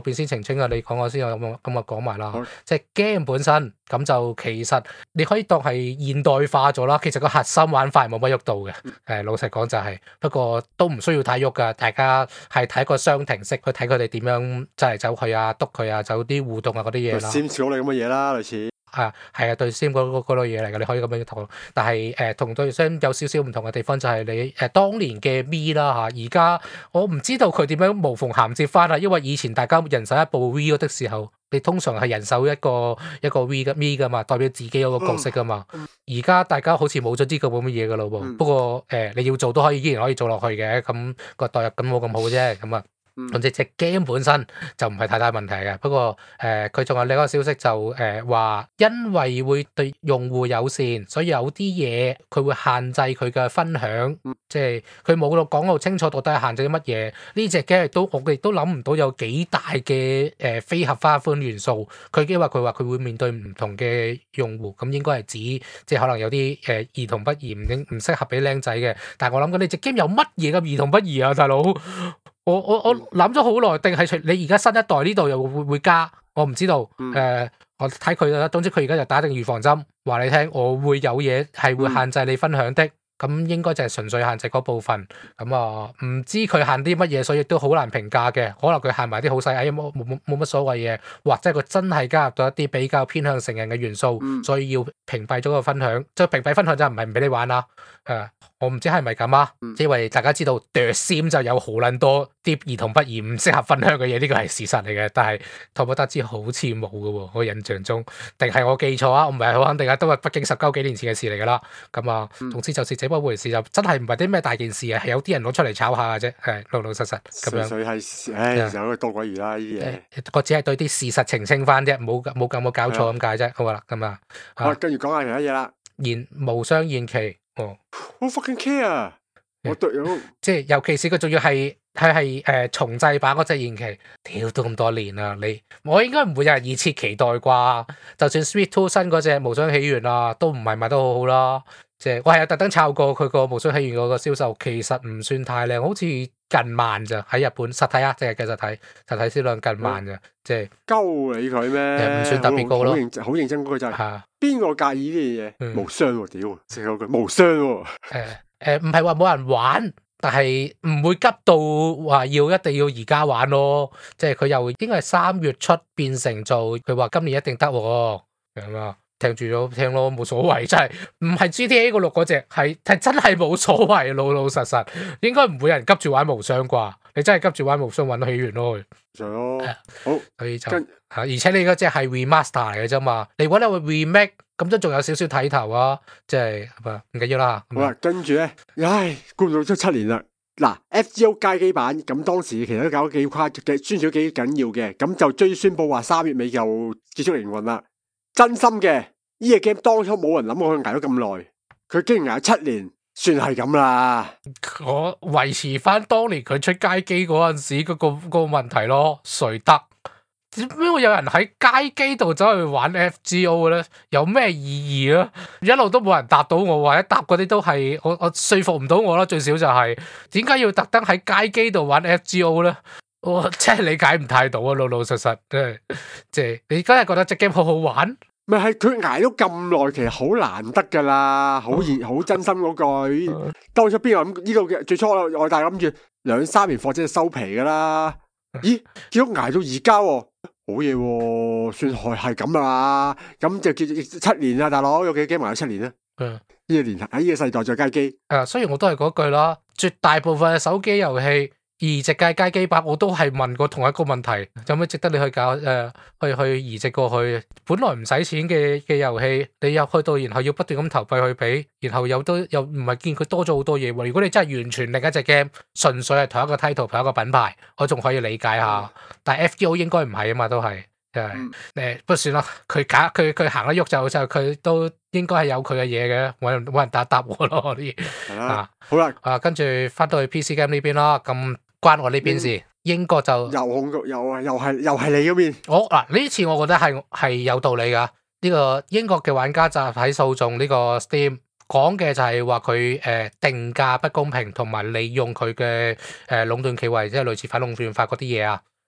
邊先澄清啊，你講我先，我咁咁啊講埋啦好。 即係 game 本身咁就其實你可以當係現代化咗啦。其實個核心玩法係冇乜喐到嘅。誒、 嗯， 老實講就係、是，不過都唔需要太喐噶。大家係睇個商庭式去睇佢哋點樣走嚟走去啊，督佢啊，走啲互動啊嗰啲嘢啦。 閃少你咁嘅嘢啦，類似。 啊，係啊，對 Sim 嗰嗰嗰類嘢嚟嘅，你可以咁樣討論。但係誒，同對 Sim 有少少唔同嘅地方就係你誒、呃、當年嘅 V 啦嚇，而家我唔知道佢點樣無縫銜接翻啦。因為以前大家人手一部 V 嗰的時候，你通常係人手一個一個 V 嘅 V 噶嘛，代表自己嗰個角色噶嘛。而家大家好似冇咗呢個咁嘅嘢噶咯喎。 嗯、 不過誒、呃，你要做都可以，依然可以做落去嘅。咁、個代入感冇咁好啫。咁啊。咁即隻 game 本身就唔係太大問題嘅，不過誒佢仲有另一個消息就誒話、呃，因為會對用戶友善，所以有啲嘢佢會限制佢嘅分享， 嗯、 即係佢冇到講到清楚到底係限制啲乜嘢。呢隻 game 亦都我哋都諗唔到有幾大嘅誒、呃、非合花款元素。佢因為佢話佢會面對唔同嘅用戶，咁應該係指即係可能有啲誒、呃、兒童不宜唔應唔適合俾僆仔嘅。但係我諗緊呢隻 game 有乜嘢咁兒童不宜啊，大佬？我我我諗咗好耐，定係除你而家新一代呢度又會會加，我唔知道。誒、 嗯呃，我睇佢啦。總之佢而家就打定預防針，話你聽，我會有嘢係會限制你分享的。咁、嗯、應該就係純粹限制嗰部分。咁啊，唔知佢限啲乜嘢，所以都好難評價嘅。可能佢限埋啲好細，哎冇冇冇冇乜所謂嘅，或者佢真係加入咗一啲比較偏向成人嘅元素， 嗯、 所以要屏蔽咗個分享。即係屏蔽分享就唔係唔俾你玩啦。誒、呃。我唔知係咪咁啊， 嗯、 因為大家知道 The Sim 就有好撚多啲兒童不宜唔適合分享嘅嘢，呢個係事實嚟嘅。但係托博德茲好似冇嘅喎，我印象中，定係我記錯啊？我唔係好肯定啊，都係北京十九幾年前嘅事嚟㗎啦。咁啊， 嗯、 總之就是這麼回事，就真係唔係啲咩大件事啊，係有啲人攞出嚟炒下嘅啫，係老老實實咁樣。 純粹係，唉，有啲多鬼魚啦呢啲嘢。 我只係對啲事實澄清翻啫，冇冇咁冇搞錯咁解啫。好啦，咁啊， 好，跟住講下其他嘢啦。 延無雙延期，哦， 我 fucking care。我對有即係尤其是佢仲要係佢係誒重製版嗰隻延期，屌都咁多年啦，你我應該唔會有人熱切期待啩？就算 Sweet Two 新嗰隻無雙起源啊，都唔係賣得好好啦。即係我係有特登抄過佢個無雙起源嗰個銷售，其實唔算太靚，好似近萬咋喺日本實體啊，即係嘅實體實體銷量近萬咋，嗯、即係鳩你佢咩？ 唔算特別高咯， 好認好認真嗰個就係嚇邊個介意呢啲嘢？ 嗯、 無雙喎，屌成嗰句無雙喎。 誒誒，唔係話冇人玩。但係唔會急到話要一定要而家玩咯，即係佢又應該係三月出變成做，佢話今年一定得喎，咁啊聽住咗聽咯，冇所謂，真係唔係 G T A 個六嗰隻，係係真係冇所謂，老老實實，應該唔會有人急住玩無雙啩，你真係急住玩無雙揾起源咯， 就咯，好， 所以就跟嚇，而且你嗰隻係 remaster 嚟嘅啫嘛，你揾下個 remake。咁都仲有少少睇頭啊，即係唔緊要啦。 好啦，跟住咧，唉，估唔到出七年啦。嗱 ，F G O 街機版咁當時其實都搞得幾誇嘅，宣傳幾緊要嘅，咁就追宣佈話三月尾就結束營運啦。真心嘅，呢隻 game 當初冇人諗過佢捱咗咁耐，佢竟然捱咗七年，算係咁啦。 我維持翻當年佢出街機嗰陣時嗰個嗰個問題咯，誰得？點解會有人喺街機度走去玩 F G O 嘅咧？有咩意義啊？一路都冇人答到我，或者答嗰啲都係我我說服唔到我啦。最少就係點解要特登喺街機度玩 F G O 咧？我真係理解唔太到啊！老老實實，即係即係你真係覺得隻 game 好好玩？ 咪係佢捱咗咁耐，其實好難得噶啦，好熱好真心嗰句。當初邊有諗呢個嘅？最初我我大諗住兩三年貨即係收皮噶啦。咦？結果捱到而家喎。好嘢喎，算係係咁啊，咁就叫七年啦，大佬有幾 game 埋咗七年咧？嗯，呢個年喺呢個世代再街機， 誒，雖然我都係嗰句啦，絕大部分嘅手機遊戲移植嘅街機版，我都係問過同一個問題，有咩值得你去搞誒、呃，去去移植過去？本來唔使錢嘅嘅遊戲，你入去到，然後要不斷咁投幣去俾，然後又都又唔係見佢多咗好多嘢喎。如果你真係完全另一隻 game，純粹係同一個 title 同一個品牌，我仲可以理解下。但係 F G O 應該唔係啊嘛，都係誒誒，不過算啦，佢假佢佢行得喐就就佢都應該係有佢嘅嘢嘅，冇人冇人答答我咯啲係啦，好啦， 啊跟住翻到去 P C game 呢邊啦，咁關我呢邊事。英國就又控局又啊又係又係你嗰邊。 我嗱呢次我覺得係係有道理噶。呢個英國嘅玩家集體訴訟呢個 Steam 講嘅就係話佢誒定價不公平，同埋利用佢嘅誒壟斷企位，即係類似反壟斷法嗰啲嘢啊。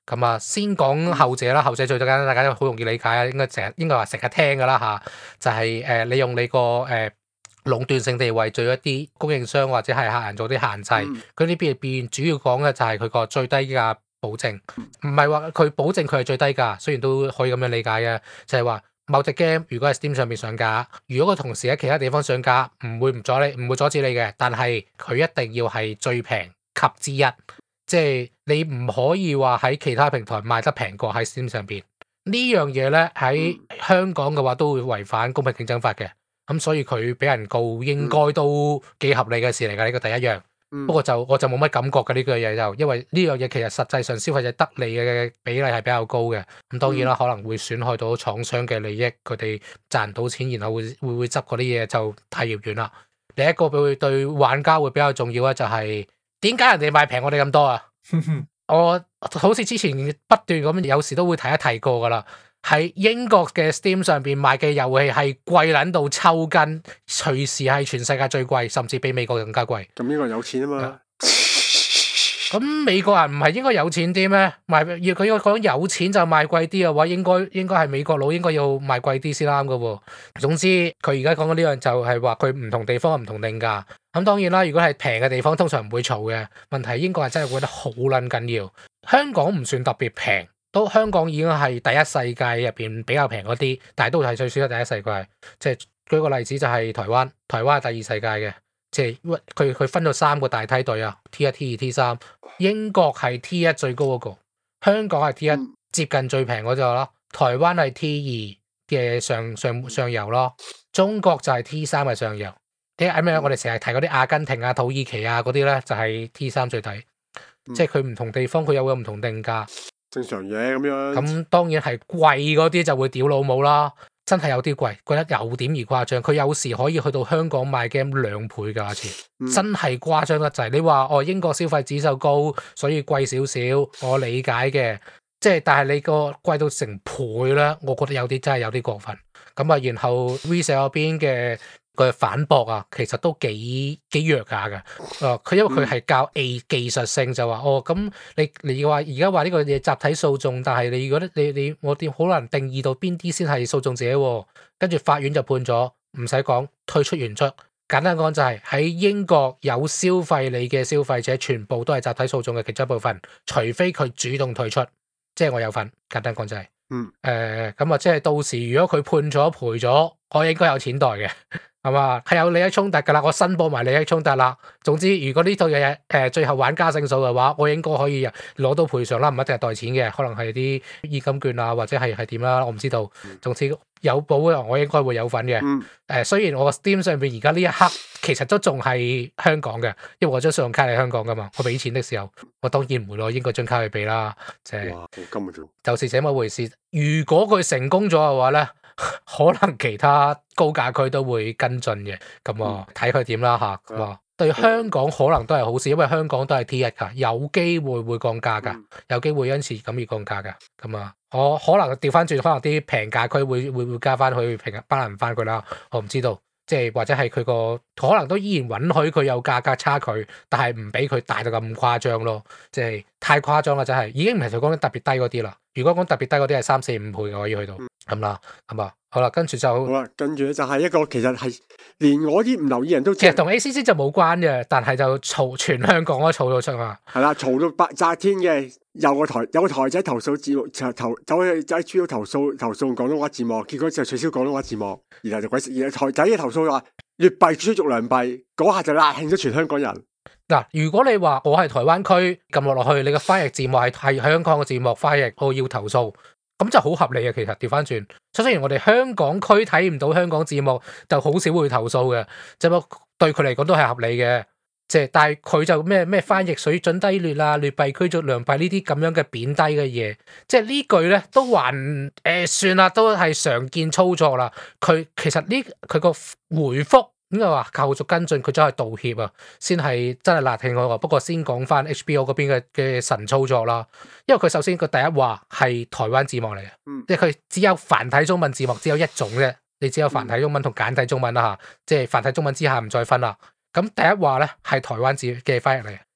咁啊，先講後者啦，後者最簡單，大家都好容易理解啊，應該成日應該話成日聽噶啦嚇，就係、是、誒、呃、你用你個誒、呃、壟斷性地位對一啲供應商或者係客人做啲限制，佢呢邊邊主要講嘅就係佢個最低價保證，唔係話佢保證佢係最低價，雖然都可以咁樣理解嘅，就係、是、話某隻 game 如果喺 Steam 上面上架，如果佢同時喺其他地方上架，唔會唔阻你，唔會阻止你嘅，但係佢一定要係最平及之一。即係你唔可以話喺其他平台賣得平過喺 Steam 上邊呢樣嘢咧，喺香港嘅話都會違反公平競爭法嘅，咁所以佢俾人告應該都幾合理嘅事嚟㗎，呢個第一樣。不過就我就冇乜感覺嘅呢句嘢就，因為呢樣嘢其實實際上消費者得利嘅比例係比較高嘅，咁當然啦，可能會損害到廠商嘅利益，佢哋賺唔到錢，然後會會會執嗰啲嘢就太遙遠啦。另一個會對玩家會比較重要咧，就係、是。點解人哋賣平我哋咁多啊？我好似之前不斷咁，有時都會提一提過噶啦。喺英國嘅 Steam 上邊賣嘅遊戲係貴撚到抽筋，隨時係全世界最貴，甚至比美國更加貴。 咁英國人有錢啊嘛。 咁美國人唔係應該有錢啲咩？賣要佢要講有錢就賣貴啲嘅話，應該應該係美國佬應該要賣貴啲先啱噶喎。總之佢而家講嘅呢樣就係話佢唔同地方唔同定價。咁當然啦，如果係平嘅地方，通常唔會嘈嘅。問題英國人真係覺得好撚緊要。香港唔算特別平，都香港已經係第一世界入邊比較平嗰啲，但係都係最少係第一世界。即係舉個例子就係台灣，台灣係第二世界嘅。即係佢佢分咗三個大梯隊啊 ，T 一、T 二、T 三。英國係 T 一最高嗰個，香港係 T 一接近最平嗰個咯，台灣係 T 二嘅上上上游咯，中國就係 T 三嘅上游。啲係咩？我哋成日提嗰啲阿根廷啊、土耳其啊嗰啲咧，就係 T 三最底。嗯、即係佢唔同地方佢有個唔同定價。 正常嘢咁樣。咁當然係貴嗰啲就會屌老母啦。真係有啲貴，覺得有點而誇張。佢有時可以去到香港賣 game 兩倍嘅價錢，嗯、真係誇張得滯。你話哦，英國消費指數高，所以貴少少，我理解嘅。即係但係你個貴到成倍咧，我覺得有啲真係有啲過分。咁啊，然後 Visa 嗰邊嘅個反駁啊，其實都幾幾弱下嘅。誒，佢因為佢係教 A 技術性就話哦，咁你你話而家話呢個嘢集體訴訟，但係你覺得你你我哋好難定義到邊啲先係訴訟者喎。跟住法院就判咗，唔使講退出原則。簡單講就係喺英國有消費你嘅消費者，全部都係集體訴訟嘅其中一部分，除非佢主動退出，即係我有份。簡單講就係。嗯，誒，咁啊，即係到時如果佢判咗賠咗，我應該有錢袋嘅，係嘛？係有利益衝突噶啦，我申報埋利益衝突啦。總之，如果呢套嘢誒最後玩家勝訴嘅話，我應該可以攞到賠償啦，唔一定係袋錢嘅，可能係啲現金券啊，或者係係點啦，我唔知道。總之有保嘅，我應該會有份嘅。誒、嗯呃，雖然我個 Steam 上邊而家呢一刻其實都仲係香港嘅，因為我張信用卡喺香港噶嘛，我俾錢的時候，我當然唔會攞英國張卡去俾啦。即係，哇，金嘅啫，就是這麼回事。如果佢成功咗嘅話咧，可能其他高價區都會跟進嘅。咁啊，睇佢點啦吓。咁啊，對香港可能都係好事，因為香港都係 T 一噶，有機會會降價噶，有機會因此咁而降價噶。咁啊，我可能調翻轉，可能啲平價區會會會加翻去平平衡翻佢啦。我唔知道，即係或者係佢個可能都依然允許佢有價格差距，但係唔俾佢大到咁誇張咯。即係太誇張啦，真係已經唔係講緊特別低嗰啲啦。如果講特別低嗰啲係三四五倍嘅可以去到咁啦，咁啊、嗯，好啦，跟住就好啦，跟住咧就係一個其實係連我啲唔留意人都知其實同 A C C 就冇關嘅，但係就嘈全香港都嘈到出啊！ 係啦，嘈到白炸天嘅，有個台有個台仔投訴字幕，投走去喺主要投訴投訴廣東話字幕，結果就取消廣東話字幕，然後就鬼食。然後台仔嘅投訴話粵幣輸入良幣，嗰下就辣興咗全香港人。 嗱，如果你話我係台灣區撳落落去，你個翻譯字幕係係香港嘅字幕翻譯，我要投訴，咁就好合理嘅。其實調翻轉，雖然我哋香港區睇唔到香港字幕，就好少會投訴嘅，即係對佢嚟講都係合理嘅。即係但係佢就咩咩翻譯水準低劣啊，劣幣驅逐良幣呢啲咁樣嘅貶低嘅嘢，即係呢句咧都還誒、呃、算啦，都係常見操作啦。佢其實呢佢個回覆。應該話後續跟進，佢走去道歉啊，先係真係辣興我。不過先講翻 H B O 嗰邊嘅嘅神操作啦，因為佢首先個第一話係台灣字幕嚟嘅，嗯、即係佢只有繁體中文字幕只有一種啫，你只有繁體中文同簡體中文啦吓，即係繁體中文之下唔再分啦。咁第一話咧係台灣字嘅翻譯嚟嘅，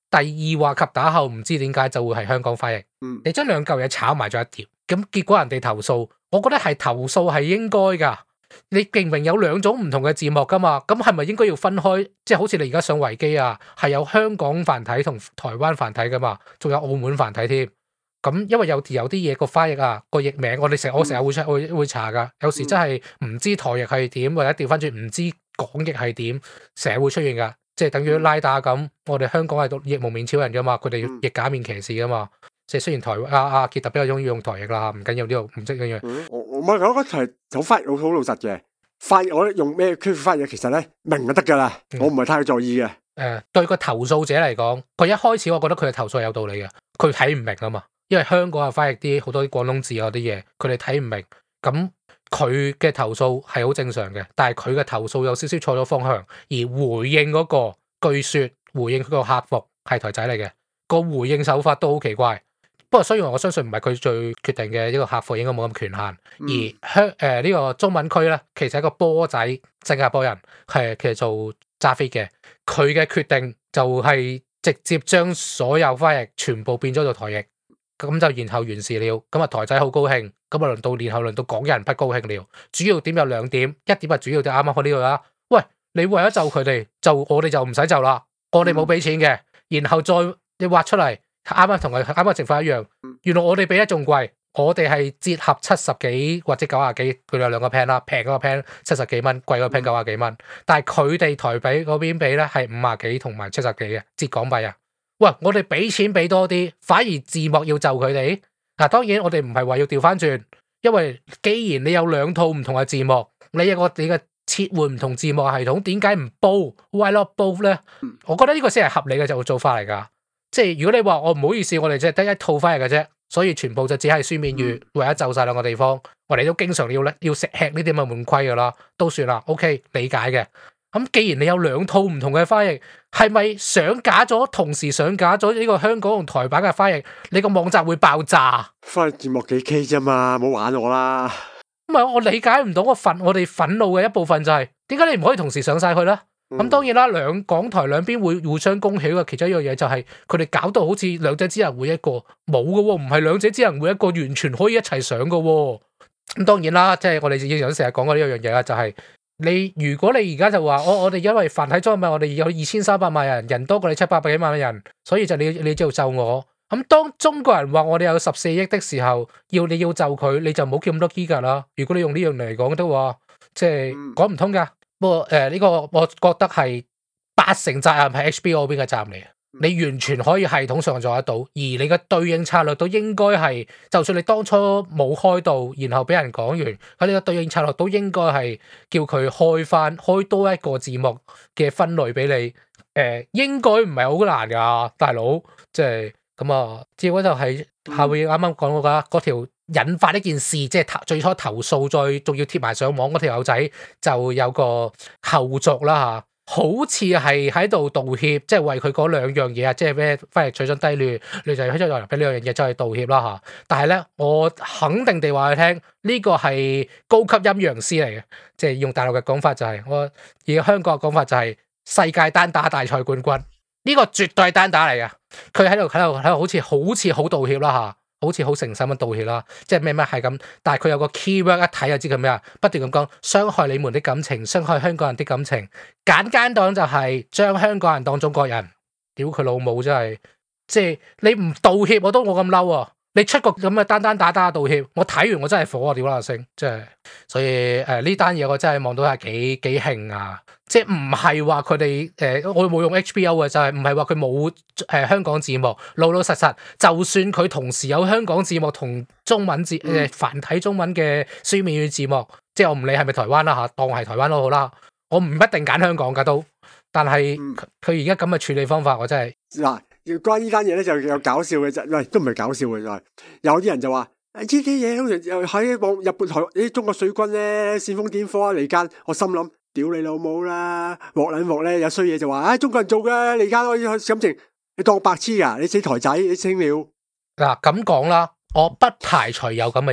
第二話及打後唔知點解就會係香港翻譯。 嗯， 你將兩嚿嘢炒埋咗一碟，咁結果人哋投訴，我覺得係投訴係應該噶。你明明有兩種唔同嘅字幕噶嘛，咁係咪應該要分開？即係好似你而家上維基啊，係有香港繁體同台灣繁體噶嘛，仲有澳門繁體添。咁因為有有啲嘢個翻譯啊，個譯名我哋成我成日會出會會查噶，有時真係唔知台譯係點，或者調翻轉唔知港譯係點，成日會出現噶。即係等於拉打咁，我哋香港係讀譯無面超人噶嘛，佢哋譯假面騎士噶嘛。即係雖然台阿阿傑特比較中意用台譯啦，唔緊要呢度唔識嘅嘢。 我我唔係我覺得係好翻譯好好老實嘅，翻譯我用咩區翻譯其實咧明就得噶啦，我唔係太在意嘅。誒、 呃，對個投訴者嚟講，佢一開始我覺得佢嘅投訴係有道理嘅，佢睇唔明啊嘛。因為香港係翻譯啲好多啲廣東字啊啲嘢，佢哋睇唔明，咁佢嘅投訴係好正常嘅，但係佢嘅投訴有少少錯咗方向，而回應嗰、嗰個據說回應佢個客服係台仔嚟嘅，個回應手法都好奇怪。不過雖然我相信唔係佢最決定嘅，呢個客服應該冇咁權限，而香誒呢個中文區咧，其實係一個波仔新加坡人係其實做揸飛嘅，佢嘅決定就係直接將所有翻譯全部變咗做台譯。咁就然後完事了，咁啊台仔好高興，咁啊輪到然後輪到港人不高興了。主要點有兩點，一點係主要就啱啱好呢個啦。喂，你為咗就佢哋，就我哋就唔使就啦，我哋冇俾錢嘅，然後再你畫出嚟，啱啱同佢啱啱情況一樣。原來我哋俾得仲貴，我哋係折合七十幾或者九十幾，佢哋有兩個 plan 啦，平嗰個 plan 七十幾蚊，貴嗰個 plan 九十幾蚊。但係佢哋台幣嗰邊俾咧係五十幾同埋七十幾嘅，折港幣啊。喂，我哋俾錢俾多啲，反而字幕要就佢哋。嗱，當然我哋唔係話要調翻轉，因為既然你有兩套唔同嘅字幕，你有個你嘅切換唔同字幕系統，點解唔煲 Why not both 咧？我覺得呢個先係合理嘅就做法嚟㗎。即係如果你話我唔好意思，我哋只係得一套翻嚟嘅啫，所以全部就只係書面語，為咗就晒兩個地方，我哋都經常要咧要食吃呢啲咁嘅悶虧㗎啦，都算啦 ，OK 理解嘅。咁既然你有兩套唔同嘅翻譯，係咪上架咗同時上架咗呢個香港同台版嘅翻譯，你個網站會爆炸？ 翻譯字幕幾 K 啫嘛，唔好玩我啦。 唔係我理解唔到，我憤我哋憤怒嘅一部分就係點解你唔可以同時上晒去咧？咁、嗯、當然啦，兩港台兩邊會互相恭喜嘅，其中一樣嘢就係佢哋搞到好似兩者只能換一個，冇嘅喎，唔係兩者只能換一個，完全可以一齊上嘅喎。咁當然啦，即係我哋以前成日講過呢一樣嘢啦，就係、是。你如果你而家就話我我哋因為繁體中文，我哋有二千三百萬人，人多過你七百幾萬人，所以就你你就就我。咁當中國人話我哋有十四億的時候，要你要就佢，你就唔好叫咁多 giga 啦。如果你用呢樣嚟講都話，即係講唔通噶。不過誒呢個我覺得係八成責任係 H B O 邊個站嚟。你完全可以系統上做得到，而你嘅對應策略都應該係，就算你當初冇開到，然後俾人講完，佢呢個對應策略都應該係叫佢開翻開多一個字幕嘅分類俾你。誒、呃，應該唔係好難噶，大佬，即係咁啊。結果就係下邊啱啱講到噶嗰條引發呢件事，即係投最初投訴，再仲要貼埋上網嗰條友仔，就有個後續啦吓。好似係喺度道歉，即係為佢嗰兩樣嘢啊，即係咩翻譯取準低劣，你就喺出嚟俾呢兩樣嘢再去道歉啦嚇。但係咧，我肯定地話佢聽，呢個係高級陰陽師嚟嘅，即係用大陸嘅講法就係、是、我而香港嘅講法就係世界單打大賽冠軍，呢、這個絕對係單打嚟嘅。佢喺度喺度喺度好似好似好道歉啦嚇。好似好誠心咁道歉啦，即係咩咩係咁，但係佢有個 keyword 一睇就知佢咩啊，不斷咁講傷害你們的感情，傷害香港人的感情，簡簡單就係將香港人當中國人，屌佢老母真係，即係你唔道歉我都冇咁嬲啊！你出個咁嘅單單打打道歉，我睇完我真係火啊！屌啦聲，即係所以誒呢單嘢我真係望到係幾幾興啊！即係唔係話佢哋誒我冇用 H B O 嘅，就係唔係話佢冇誒香港字幕，老老實實，就算佢同時有香港字幕同中文字誒、呃、繁體中文嘅書面語字幕，即係我唔理係咪台灣啦嚇，當係台灣都好啦，我唔一定揀香港噶都，但係佢而家咁嘅處理方法，我真係嗱。 關於呢單嘢咧就有搞笑嘅，就喂都唔係搞笑嘅，就係有啲人就話呢啲嘢好似又喺往日本台啲中國水軍咧煽風點火啊離間，我心諗屌你老母啦，鑊撚鑊咧有衰嘢就話唉、哎、中國人做嘅離間可以去感情，你當白痴啊，你死台仔你清了。 嗱咁講啦，我不排除有咁嘅人，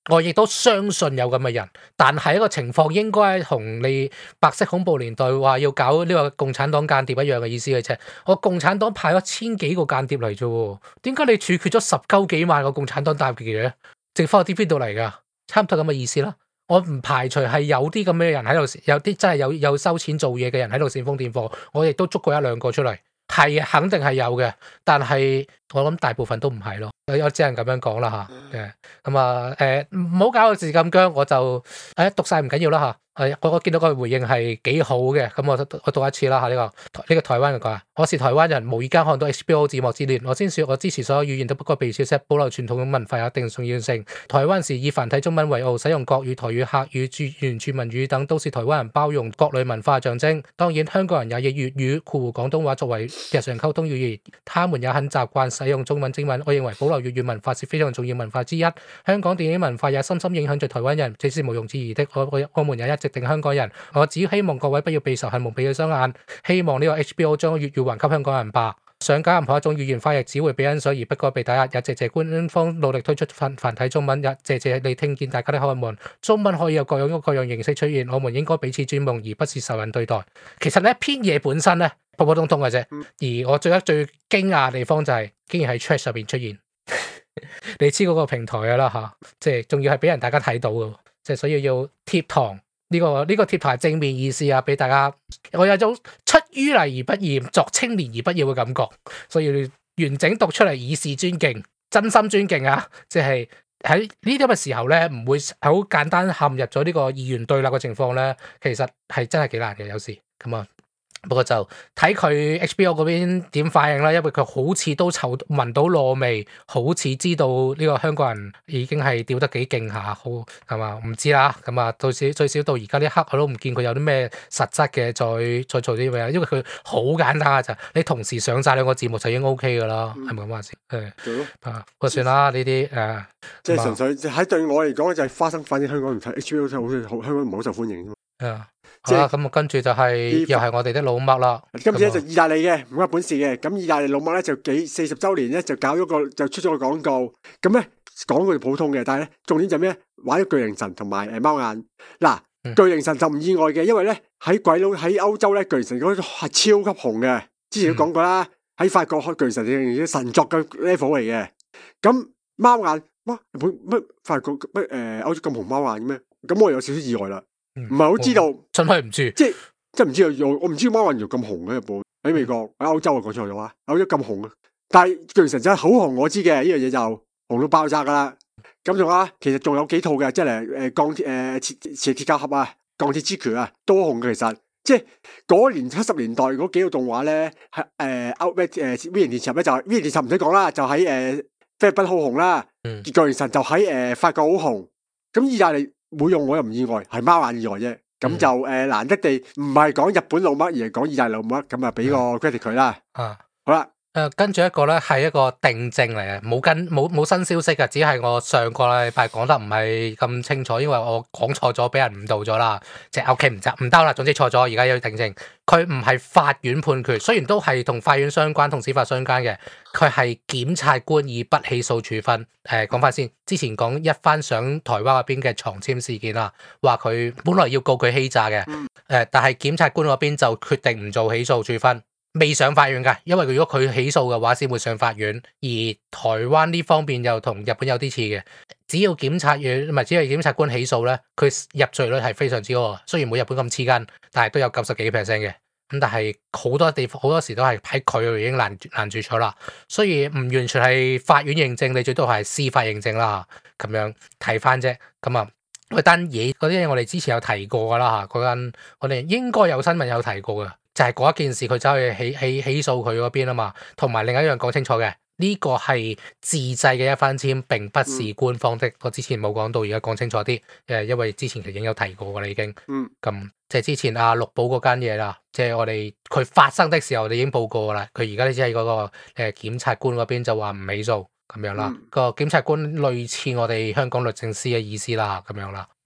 我亦都相信有咁嘅人，但係一個情況應該係同你白色恐怖年代話要搞呢個共產黨間諜一樣嘅意思嘅啫。我共產黨派咗千幾個間諜嚟啫，點解你處決咗十鳩幾萬個共產黨間諜嘅？剩翻啲邊度嚟噶？差唔多咁嘅意思啦。我唔排除係有啲咁嘅人喺度，有啲真係有有收錢做嘢嘅人喺度煽風點火。我亦都捉過一兩個出嚟，係肯定係有嘅，但係我諗大部分都唔係咯。我只能咁樣講啦吓，誒咁啊誒唔好搞到自咁僵，我就誒、哎、讀晒唔緊要啦吓。誒我我見到個回應係幾好嘅，咁我我讀一次啦吓，呢、這個呢、這個台灣嘅講啊，我是台灣人，無意間看到 H B O 字幕之亂，我先說我支持所有語言都不該被消失，保留傳統文化有一定重要性。台灣是以繁體中文為傲，使用國語、台語、客語、住原住民語等都是台灣人包容各類文化象徵。當然香港人也以粵語、括弧廣東話作為日常溝通語言，他們也很習慣使用中文精文。我認為保留粵語文化是非常重要文化之一。香港電影文化也深深影響着台灣人，這是毋庸置疑的。我我我們也一直定香港人。我只希望各位不要被仇恨蒙蔽咗雙眼，希望呢個 H B O 將粵語還給香港人吧。想加任何一種語言翻譯，只會被恩水而不該被打壓。也謝謝官方努力推出繁繁體中文，也謝謝你聽見大家的開門。中文可以有各樣各樣形式出現，我們應該彼此尊重，而不是仇人對待。其實呢篇嘢本身呢，普普通通嘅啫，而我最得最驚訝嘅地方就係、是，竟然喺 Threads 上邊出現。你知嗰個平台噶啦吓，即係仲要係俾人大家睇到嘅，即係所以要貼堂。呢、這個呢、這個貼台正面意思啊，俾大家我有種出淤泥而不染，作青年而不要嘅感覺，所以完整讀出嚟以示尊敬，真心尊敬啊！即係喺呢啲咁嘅時候咧，唔會好簡單陷入咗呢個二元對立嘅情況咧，其實係真係幾難嘅有時咁啊。不過就睇佢 H B O 嗰邊點反應啦，因為佢好似都嗅聞到燶味，好似知道呢個香港人已經係屌得幾勁下，好係嘛？唔知啦，咁啊，到時最少到而家呢刻我都唔見佢有啲咩實質嘅再再做啲咩，因為佢好簡單啊，就你同時上晒兩個節目就已經 O K 噶啦，係咪咁話先？誒，啊，不過算啦呢啲誒， 即係純粹喺對我嚟講就係花生反映香港唔睇 H B O 真係好似好香港唔係好受歡迎。 誒。好啦，咁啊，跟住就係又係我哋的老麥啦。 今次咧就意大利嘅，唔關本事嘅。咁意大利老麥咧就幾四十週年咧就搞咗個就出咗個廣告。咁咧廣告就普通嘅，但係咧重點就咩？玩咗巨靈神同埋誒貓眼。嗱，巨靈神就唔意外嘅，因為咧喺鬼佬喺歐洲咧巨靈神嗰個係超級紅嘅。之前都講過啦，喺法國開巨靈神係神作嘅 level 嚟嘅。咁貓眼乜乜法國乜誒歐洲咁紅貓眼嘅咩？咁我有少少意外啦。唔係好知道， 真係唔知， 即係真係唔知道。我唔知貓眼原來咁紅嘅日本喺美國喺歐洲啊，講錯咗啊，歐洲咁紅啊。但係巨靈神真係好紅，我知嘅呢樣嘢就紅到爆炸噶啦。咁仲啊，其實仲有幾套嘅，即係誒鋼鐵誒鐵鐵鐵甲俠啊，鋼鐵之拳啊，都紅嘅。其實即係嗰年七十年代嗰幾套動畫咧，係誒歐咩誒 V 型鐵俠咧就係 V 型鐵俠唔使講啦，就喺誒菲律賓好紅啦。嗯，巨靈神就喺誒法國好紅。咁意大利冇用我又唔意外，係貓眼意外啫。咁、嗯、就誒、呃、難得地唔係講日本老麥，而係講意大利老麥，咁啊俾個 credit 佢啦。啊，好啦。 誒，跟住一個咧係一個定證嚟嘅，冇跟冇冇新消息嘅，只係我上個禮拜講得唔係咁清楚，因為我講錯咗，俾人誤導咗啦。即係 OK 唔得唔得啦，總之錯咗，而家要定證。佢唔係法院判決，雖然都係同法院相關，同司法相關嘅，佢係檢察官以不起訴處分。誒、呃，講翻先，之前講一番上台灣嗰邊嘅床簽事件啦，話佢本來要告佢欺詐嘅，誒、呃，但係檢察官嗰邊就決定唔做起訴處分。未上法院噶，因為如果佢起訴嘅話，先會上法院。而台灣呢方面又同日本有啲似嘅，只要檢察院唔係只係檢察官起訴咧，佢入罪率係非常之高。雖然冇日本咁黐筋，但係都有九十幾 percent 嘅。咁但係好多地方好多時都係喺佢度已經攔攔住咗啦。所以唔完全係法院認證，你最多係司法認證啦。咁樣睇翻啫。咁啊，嗰單嘢嗰啲嘢我哋之前有提過噶啦吓，嗰單我哋應該有新聞有提過嘅。就係嗰一件事，佢走去起起起訴佢嗰邊啊嘛，同埋另一樣講清楚嘅，呢、這個係自製嘅一番簽，並不是官方的。嗯、我之前冇講到，而家講清楚啲，誒，因為之前其實已經有提過噶啦，已經。嗯。咁即係之前阿綠寶嗰間嘢啦，即係我哋佢發生的時候，我哋已經報告噶啦。佢而家只係嗰個誒檢察官嗰邊就話唔起訴咁樣啦。嗯、個檢察官類似我哋香港律政司嘅意思啦，咁樣啦。咁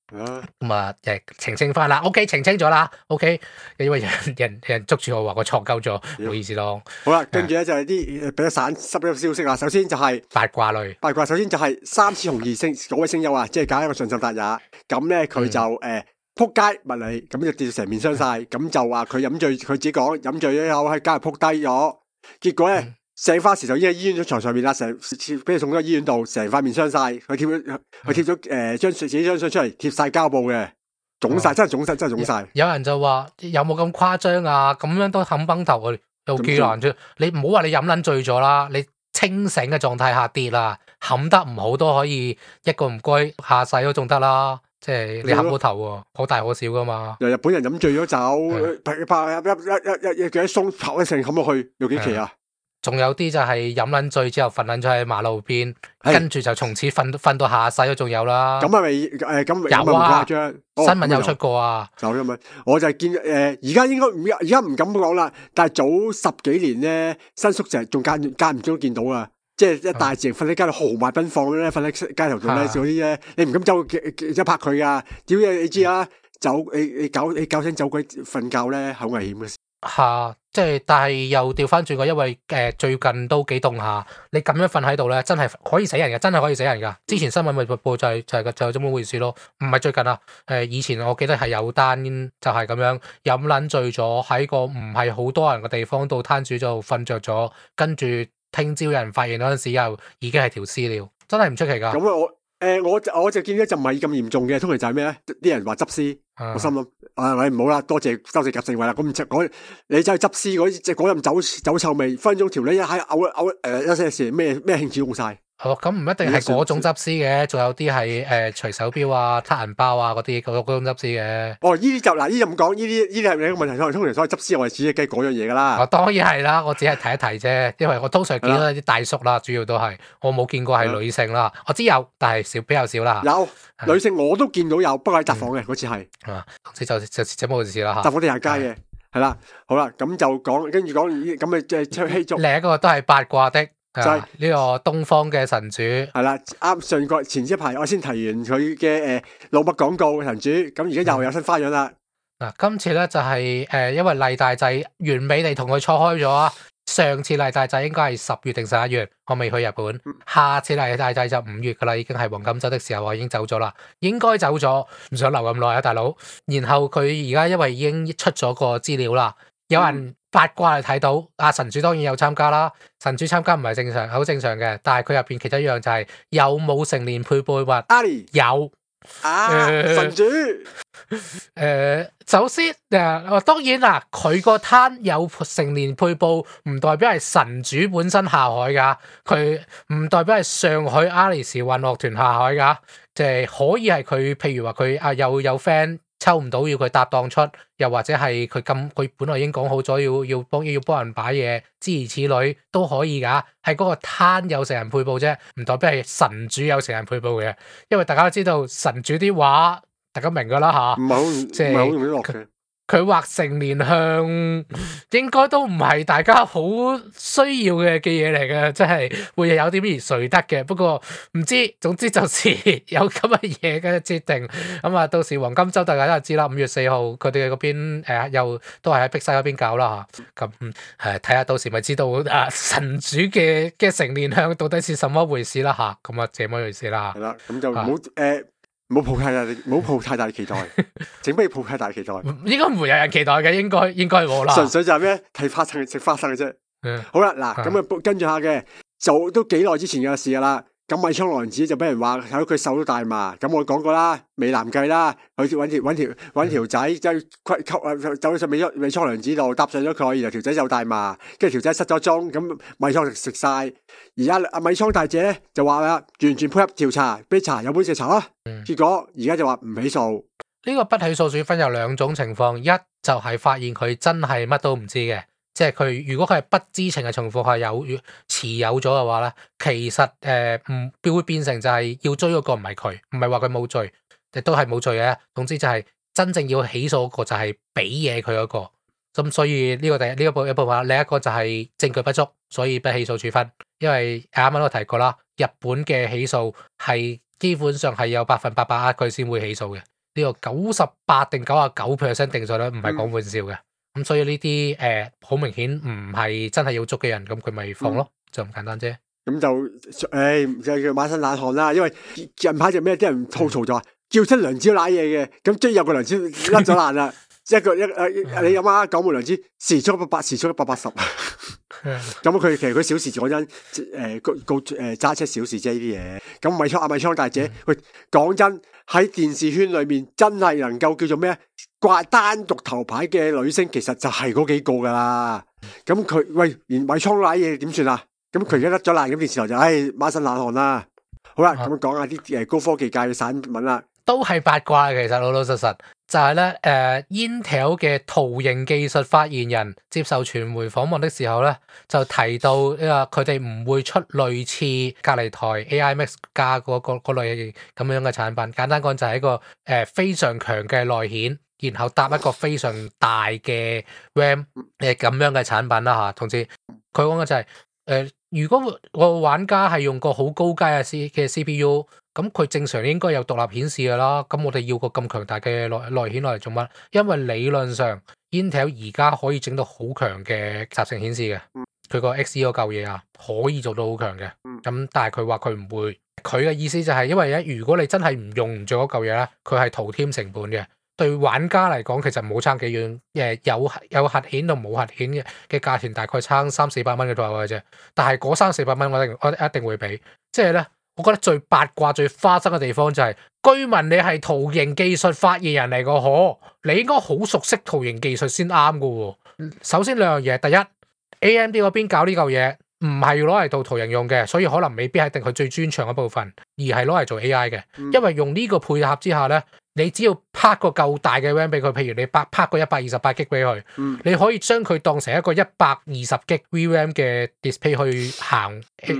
係啊， 咁啊誒澄清翻啦，OK 澄清咗啦，OK，因為人人人捉住我話我錯鳩咗，唔好意思咯。 好啦，跟住咧就係啲比較散濕嘅消息啦。首先就係八卦類， 八卦。首先就係三次紅兒星嗰位聲優啊，即係搞一個順手達也。咁咧佢就誒撲街物理，咁就跌到成面傷晒。咁就話佢飲醉，佢自己講飲醉咗後喺街度撲低咗，結果咧醒翻時就已經喺醫院張床上面啦，成俾佢送咗醫院度，成塊面傷晒。佢貼咗佢貼咗誒張自己張相出嚟，貼晒膠布嘅，腫晒，真係腫晒，真係腫晒。 有人就話有冇咁誇張啊？咁樣都冚崩頭啊！又幾難啫？你唔好話你飲撚醉咗啦，你清醒嘅狀態下跌啦，冚得唔好都可以一個唔該下世都仲得啦。即係你冚個頭喎，可大可小噶嘛。 由日本人飲醉咗酒，拍拍一一一一一幾鬆，拍一聲冚落去，要幾期啊？ 仲有啲就係飲撚醉之後瞓撚咗喺馬路邊，跟住就從此瞓瞓到下世都仲有啦。 咁係咪誒咁有啊？ 誇張新聞有出過啊？ 就咁樣，我就係見誒而家應該唔而家唔敢講啦，但係早十幾年咧，新宿就係仲間間唔中見到啊。即係一大隻瞓喺街度豪邁奔放咧，瞓喺街頭度咧，嗰啲咧，你唔敢走一拍佢噶。屌你，你知啊？走你你搞你搞醒走鬼瞓覺咧，好危險嘅事。 嚇！即係但係又調翻轉過，因為誒最近都幾凍下，你咁樣瞓喺度咧，真係可以死人嘅，真係可以死人㗎。之前新聞咪報就係就係就係咁回事咯。唔係最近啊，誒以前我記得係有單就係咁樣飲撚醉咗喺個唔係好多人嘅地方度攤住就瞓着咗，跟住。聽朝有人發現嗰陣時，又已經係條屍了，真係唔出奇㗎。 咁我誒、呃、我我就見咧就唔係咁嚴重嘅，通常就係咩咧？啲人話執屍， 啊、 我心諗啊，喂唔好啦，多謝多謝夾正位啦。咁唔知講你走去執屍嗰隻嗰陣酒酒臭味，分分鐘條女一喺嘔嘔誒一些事咩咩興致用晒。 哦，咁唔一定係嗰種執屍嘅，仲有啲係誒隨手錶啊、撻銀包啊嗰啲嗰嗰種執屍嘅。 哦，呢啲就嗱，呢啲就咁講，呢啲呢啲係你個問題。通常通常所謂執屍，我係指嘅嗰樣嘢噶啦。 我當然係啦，我只係提一提啫，因為我通常見到啲大叔啦，主要都係我冇見過係女性啦。我知有，但係少比較少啦。 有女性我都見到有，不過喺雜房嘅嗰次係。 啊，即就就就冇事啦嚇。 雜房地下街嘅，係啦，好啦，咁就講，跟住講咁咪即係出氣足。 另一個都係八卦的。就係呢個東方嘅神主， 係啦，啱上個前一排我先提完佢嘅誒老麥廣告神主，咁而家又有新花樣啦。 嗱、嗯，今次咧就係、是、誒、呃，因為麗大仔完美地同佢錯開咗啊。上次麗大仔應該係十月定十一月，我未去日本。嗯、下次麗大仔就五月噶啦，已經係黃金周的時候，我已經走咗啦，應該走咗，唔想留咁耐啊，大佬。然後佢而家因為已經出咗個資料啦，有人、嗯。八卦嚟睇到，阿神主當然有參加啦。神主參加唔係正常，好正常嘅。但係佢入邊其中一樣就係有冇成年配備物。阿里有啊，呃、神主。誒、 呃，首先誒，當然啦，佢個攤有成年配報，唔代表係神主本身下海噶。佢唔代表係上海阿里時運樂團下海噶，即係可以係佢，譬如話佢啊，又有 friend。抽唔到要佢搭檔出，又或者係佢咁，佢本來已經講好咗要要幫要幫人擺嘢，諸如此類都可以噶。係嗰個攤有成人配報啫，唔代表係神主有成人配報嘅。因為大家都知道神主啲畫，大家明噶啦吓， 唔係好即係唔係好容易落嘅。 佢畫成年向，應該都唔係大家好需要嘅嘅嘢嚟嘅，即係會有啲咩誰得嘅。不過唔知，總之就是有咁嘅嘢嘅設定。咁啊，到時黃金周大家都知啦，五月四號佢哋嗰邊誒、呃、又都係喺碧西嗰邊搞啦嚇。咁誒睇下到時咪知道啊神主嘅嘅成年向到底是什麼回事啦嚇。咁啊，這麼回事啦。 係啦，咁就唔好誒。唔好抱太大，唔好抱太大期待，請不要抱太大期待。 應該唔會有人期待嘅，應該應該冇啦。 純粹就係咩睇花生食花生嘅啫。嗯、好啦，嗱咁啊跟住下嘅，就都幾耐之前嘅事噶啦。咁米倉涼子就俾人話睇到佢瘦到大麻，咁我講過啦，美男計啦，佢揾條揾條揾條仔即係溝走上米倉米倉涼子度搭上咗佢，然後條仔就大麻，跟住條仔失咗蹤，咁米倉食食晒。而家阿米倉大姐咧就話啦，完全配合調查，俾查有本事查啦。嗯、結果而家就話唔起訴。 呢個不起訴處分有兩種情況，一就係發現佢真係乜都唔知嘅。即係佢如果佢係不知情嘅情況下有持有咗嘅話咧，其實誒唔、呃、會變成就係要追嗰個唔係佢，唔係話佢冇罪，亦都係冇罪嘅。總之就係真正要起訴嗰個就係俾嘢佢嗰個。咁所以呢個第呢一部一部分，另一個就係證據不足，所以不起訴處分。因為啱啱都提過啦，日本嘅起訴係基本上係有百分百把握佢先會起訴嘅。 呢個九十八定九啊九 percent 定數率，唔係講玩笑嘅。咁、嗯、所以呢啲誒好明顯唔係真係要捉嘅人，咁佢咪放咯，嗯、就咁簡單啫。 咁就誒就叫馬身冷汗啦，因為近排就咩啲人吐槽就話、嗯、叫出梁子瀨嘢嘅，咁即係有個梁子甩咗爛啦，一個一誒、呃、你諗下九門梁子時速一百八，時速一百八十，咁佢其實佢小事講真，誒告告誒揸車小事啫呢啲嘢，咁米倉阿米倉大姐，喂講真喺電視圈裏面真係能夠叫做咩掛單獨頭牌嘅女星，其實就係嗰幾個噶啦，咁佢喂連米倉瀨嘢點算啊？咁佢而家甩咗爛，咁電視台就唉馬身冷汗啦。好啦，咁講下啲誒高科技界嘅產品啦， 都係八卦嘅。其實老老實實就係咧，誒 Intel 嘅圖形技術發言人接受傳媒訪問的時候咧，就提到啊，佢哋唔會出類似隔離台 A I Max 加嗰個嗰類咁樣嘅產品。簡單講就係一個誒非常強嘅內顯，然後搭一個非常大嘅 RAM 誒咁樣嘅產品啦嚇。同時佢講嘅就係、是。誒、呃，如果個玩家係用個好高階嘅 C 嘅 C P U，咁佢正常應該有獨立顯示噶啦。咁我哋要個咁強大嘅內內顯嚟做乜？因為理論上 Intel 而家可以整到好強嘅集成顯示嘅，佢個 X E 嗰嚿嘢啊，可以做到好強嘅。咁但係佢話佢唔會，佢嘅意思就係因為咧，如果你真係唔用唔做嗰嚿嘢咧，佢係徒添成本嘅。對玩家嚟講，其實冇差幾遠，誒有有核顯同冇核顯嘅嘅價錢大概差三四百蚊嘅左右嘅啫。但係嗰三四百蚊我一定我一定會俾。即係咧，我覺得最八卦最花生嘅地方就係、是，居民你係圖形技術發言人嚟個可，你應該好熟悉圖形技術先啱噶喎。首先兩樣嘢，第一 A M D 嗰邊搞呢嚿嘢唔係攞嚟做圖形用嘅，所以可能未必係定佢最專長嘅部分，而係攞嚟做 A I 嘅。因為用呢個配合之下咧。你只要拍個夠大嘅 RAM 俾佢，譬如你拍拍個一百二十八 G 俾佢，嗯、你可以將佢當成一個一百二十 G V RAM 嘅 display 去行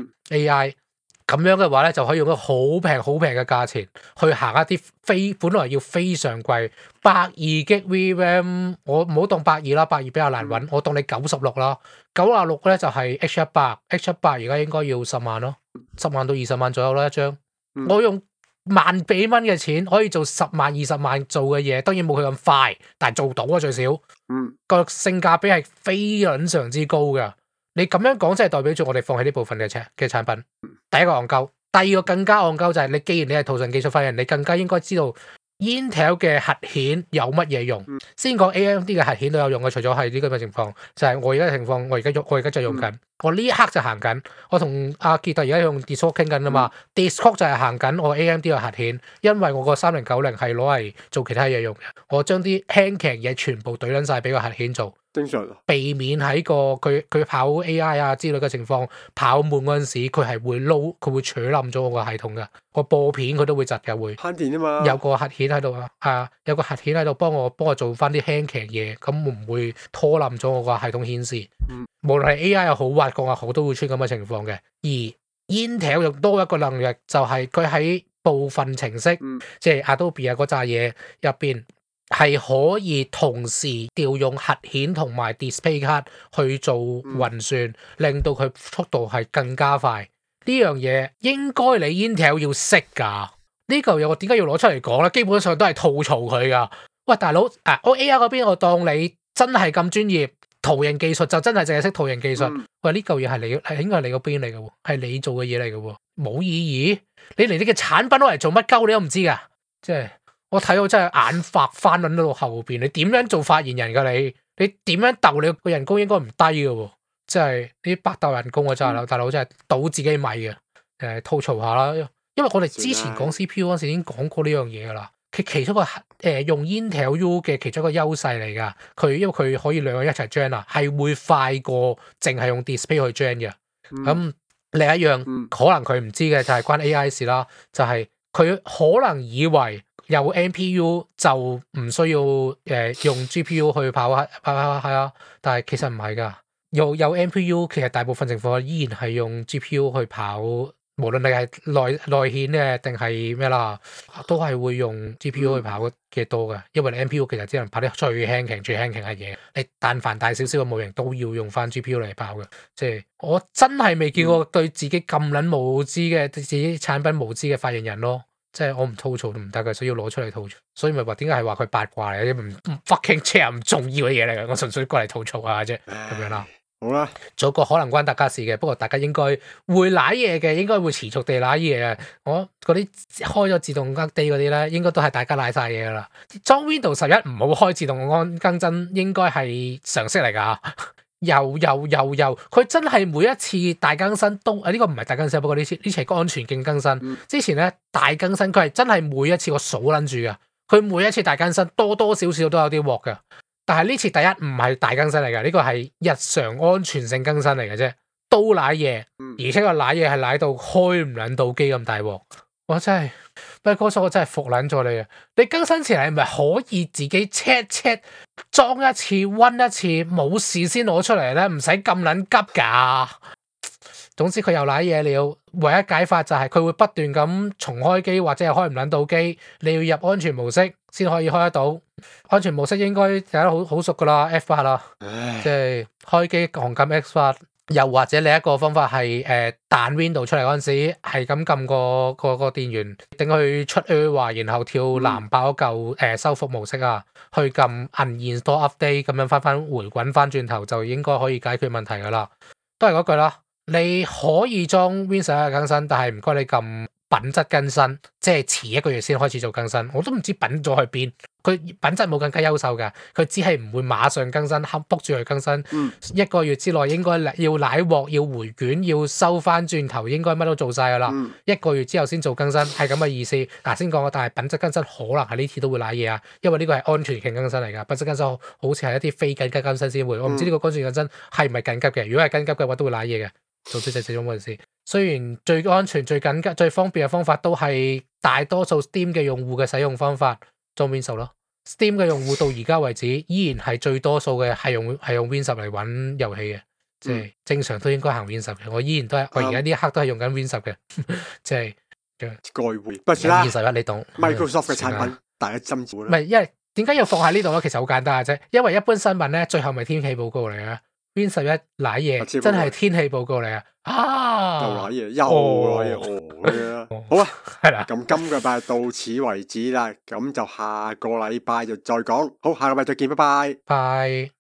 A I，咁、嗯、樣嘅話咧就可以用一個好平好平嘅價錢去行一啲非本來要非常貴百二 G V RAM，我唔好當百二啦，百二比較難揾，嗯、我當你九十六啦，九十六咧就係 H 一百 H 一百而家應該要十萬咯，十萬到二十萬左右啦一張，嗯、我用。萬幾蚊嘅錢可以做十萬二十萬做嘅嘢，當然冇佢咁快，但係做到啊最少。嗯，個性價比係非常之高㗎。你咁樣講，即係代表住我哋放棄呢部分嘅產嘅產品。第一個戇鳩，第二個更加戇鳩就係你既然你係圖形技術發言人，你更加應該知道 Intel 嘅核顯有乜嘢用。嗯、先講 A M D 嘅核顯都有用嘅，除咗係呢個嘅情況，就係、是、我而家嘅情況，我而家用我而家就用緊。嗯我呢一刻就行緊，我同阿傑特而家用 Discord 傾緊啊嘛、嗯、，Discord 就係行緊我 A M D 嘅核顯，因為我個三零九零係攞嚟做其他嘢用嘅，我將啲輕騎嘢全部懟撚晒俾個核顯做， 正常， 避免喺個佢佢跑 A I 啊之類嘅情況跑滿嗰陣時，佢係會撈，佢會扯冧咗我個系統嘅，個播片佢都會窒嘅，會慳電啊嘛， 有個核顯喺度啊，啊有個核顯喺度幫我幫我做翻啲輕騎嘢，咁會唔會拖冧咗我個系統顯示？嗯無論係 A I 又好，挖礦又好，都會出咁嘅情況嘅。而 Intel 又多一個能力，就係佢喺部分程式，嗯、即係 Adobe 啊嗰扎嘢入邊，係可以同時調用核顯同埋 display card 去做運算，嗯、令到佢速度係更加快。呢樣嘢應該你 Intel 要識㗎。呢嚿嘢我點解要攞出嚟講咧？基本上都係吐槽佢㗎。喂，大佬啊，我 A I 嗰邊我當你真係咁專業。圖形技術就真係淨係識圖形技術，嗯、喂呢嚿嘢係你係應該係你嗰邊嚟嘅喎，係你做嘅嘢嚟嘅喎，冇意義。你嚟呢個產品攞嚟做乜鳩你都唔知㗎，即係我睇到真係眼發翻撚到後邊。你點樣做發言人㗎你？你點樣鬥你個人工應該唔低嘅喎，即係呢啲百鬥人工啊真係，嗯、大佬真係倒自己米嘅。誒吐槽下啦，因為我哋之前講 C P U 嗰時已經講過呢樣嘢㗎啦。佢其中一個誒、呃、用 Intel U 嘅其中一個優勢嚟㗎，佢因為佢可以兩個一齊 join 啊，係會快過淨係用 display 去 join 嘅。咁、嗯、另一樣、嗯、可能佢唔知嘅就係關 A I 事啦，就係、是、佢可能以為有 N P U 就唔需要誒、呃、用 G P U 去跑啊，係啊，但係其實唔係㗎，有有 N P U 其實大部分情況依然係用 G P U 去跑。無論你係內內顯咧定係咩啦，都係會用 G P U 去跑嘅多嘅，因為你 N P U 其實只能跑啲最輕型、最輕型嘅嘢。你但凡大少少嘅模型都要用翻 G P U 嚟跑嘅。即係我真係未見過對自己咁撚無知嘅、對自己產品無知嘅發言人咯。 即係我唔吐槽都唔得嘅，所以要攞出嚟吐槽。所以咪話點解係話佢八卦嚟，唔唔 fucking care 唔重要嘅嘢嚟嘅，我純粹過嚟吐槽下啫，咁樣啦。 好啦， 仲有個可能關大家事嘅，不過大家應該會舐嘢嘅，應該會持續地舐嘢嘅。我嗰啲開咗自動 update 嗰啲咧，應該都係大家舐晒嘢噶啦。裝 Windows 十一唔好開自動安更新，應該係常識嚟噶。又又又又，佢真係每一次大更新都啊呢、這個唔係大更新，不過呢次呢次係個安全勁更新。 嗯、 之前咧大更新，佢係真係每一次我數撚住嘅，佢每一次大更新多多少少都有啲鑊嘅。但係呢次第一唔係大更新嚟嘅，呢個係日常安全性更新嚟嘅啫，都舐嘢，而且個舐嘢係舐到開唔撚到機咁大鑊，我真係，不過哥叔我真係服撚咗你啊！你更新前係咪可以自己 check check 裝一次溫一次冇事先攞出嚟咧？唔使咁撚急㗎。總之佢又舐嘢了，唯一解法就係佢會不斷咁重開機或者係開唔撚到機，你要入安全模式先可以開得到。安全模式應該大家好好熟噶啦 ，F 八啦，即係開機黃金 X 八，又或者另一個方法係誒彈 Window 出嚟嗰陣時，係咁撳個個個電源，等佢出 error，然後跳藍爆嚿誒修復模式啊，去撳 uninstall update 咁樣翻翻回滾翻轉頭，就應該可以解決問題噶啦。都係嗰句啦。你可以裝 Windows 十一更新，但係唔該你撳品質更新，即係遲一個月先開始做更新。我都唔知品咗去邊，佢品質冇更加優秀㗎，佢只係唔會馬上更新，黑 book 住去更新。嗯、一個月之內應該要舐鑊，要回卷，要收翻轉頭，應該乜都做晒㗎啦。嗯、一個月之後先做更新，係咁嘅意思。嗱，先講，但係品質更新可能係呢次都會舐嘢啊，因為呢個係安全性更新嚟㗎。品質更新好似係一啲非緊急更新先會，我唔知呢個安全更新係唔係緊急嘅。如果係緊急嘅話，都會舐嘢嘅。做最細細種嗰陣時，雖然最安全、最緊急、最方便嘅方法都係大多數 Steam 嘅用戶嘅使用方法，裝 Win 十咯。Steam 嘅用戶到而家為止，依然係最多數嘅係用係用 Win 十嚟玩遊戲嘅，即係、嗯、正常都應該行 Win 十嘅。我依然都係，我而家呢一刻都係用緊 Win 十嘅，即係該會不算啦。 Win 十一你懂 Microsoft 嘅產品，大家斟酌啦。 唔係，因為點解要放喺呢度咧？其實好簡單嘅啫，因為一般新聞咧，最後咪天氣報告嚟嘅。Win 十一舐嘢，真係天氣報告嚟啊！啊， 又舐嘢，又舐嘢，哦，好啊， 係啦。 咁今個禮拜到此為止啦，咁就下個禮拜就再講。好，下個禮拜再見，拜拜。 拜。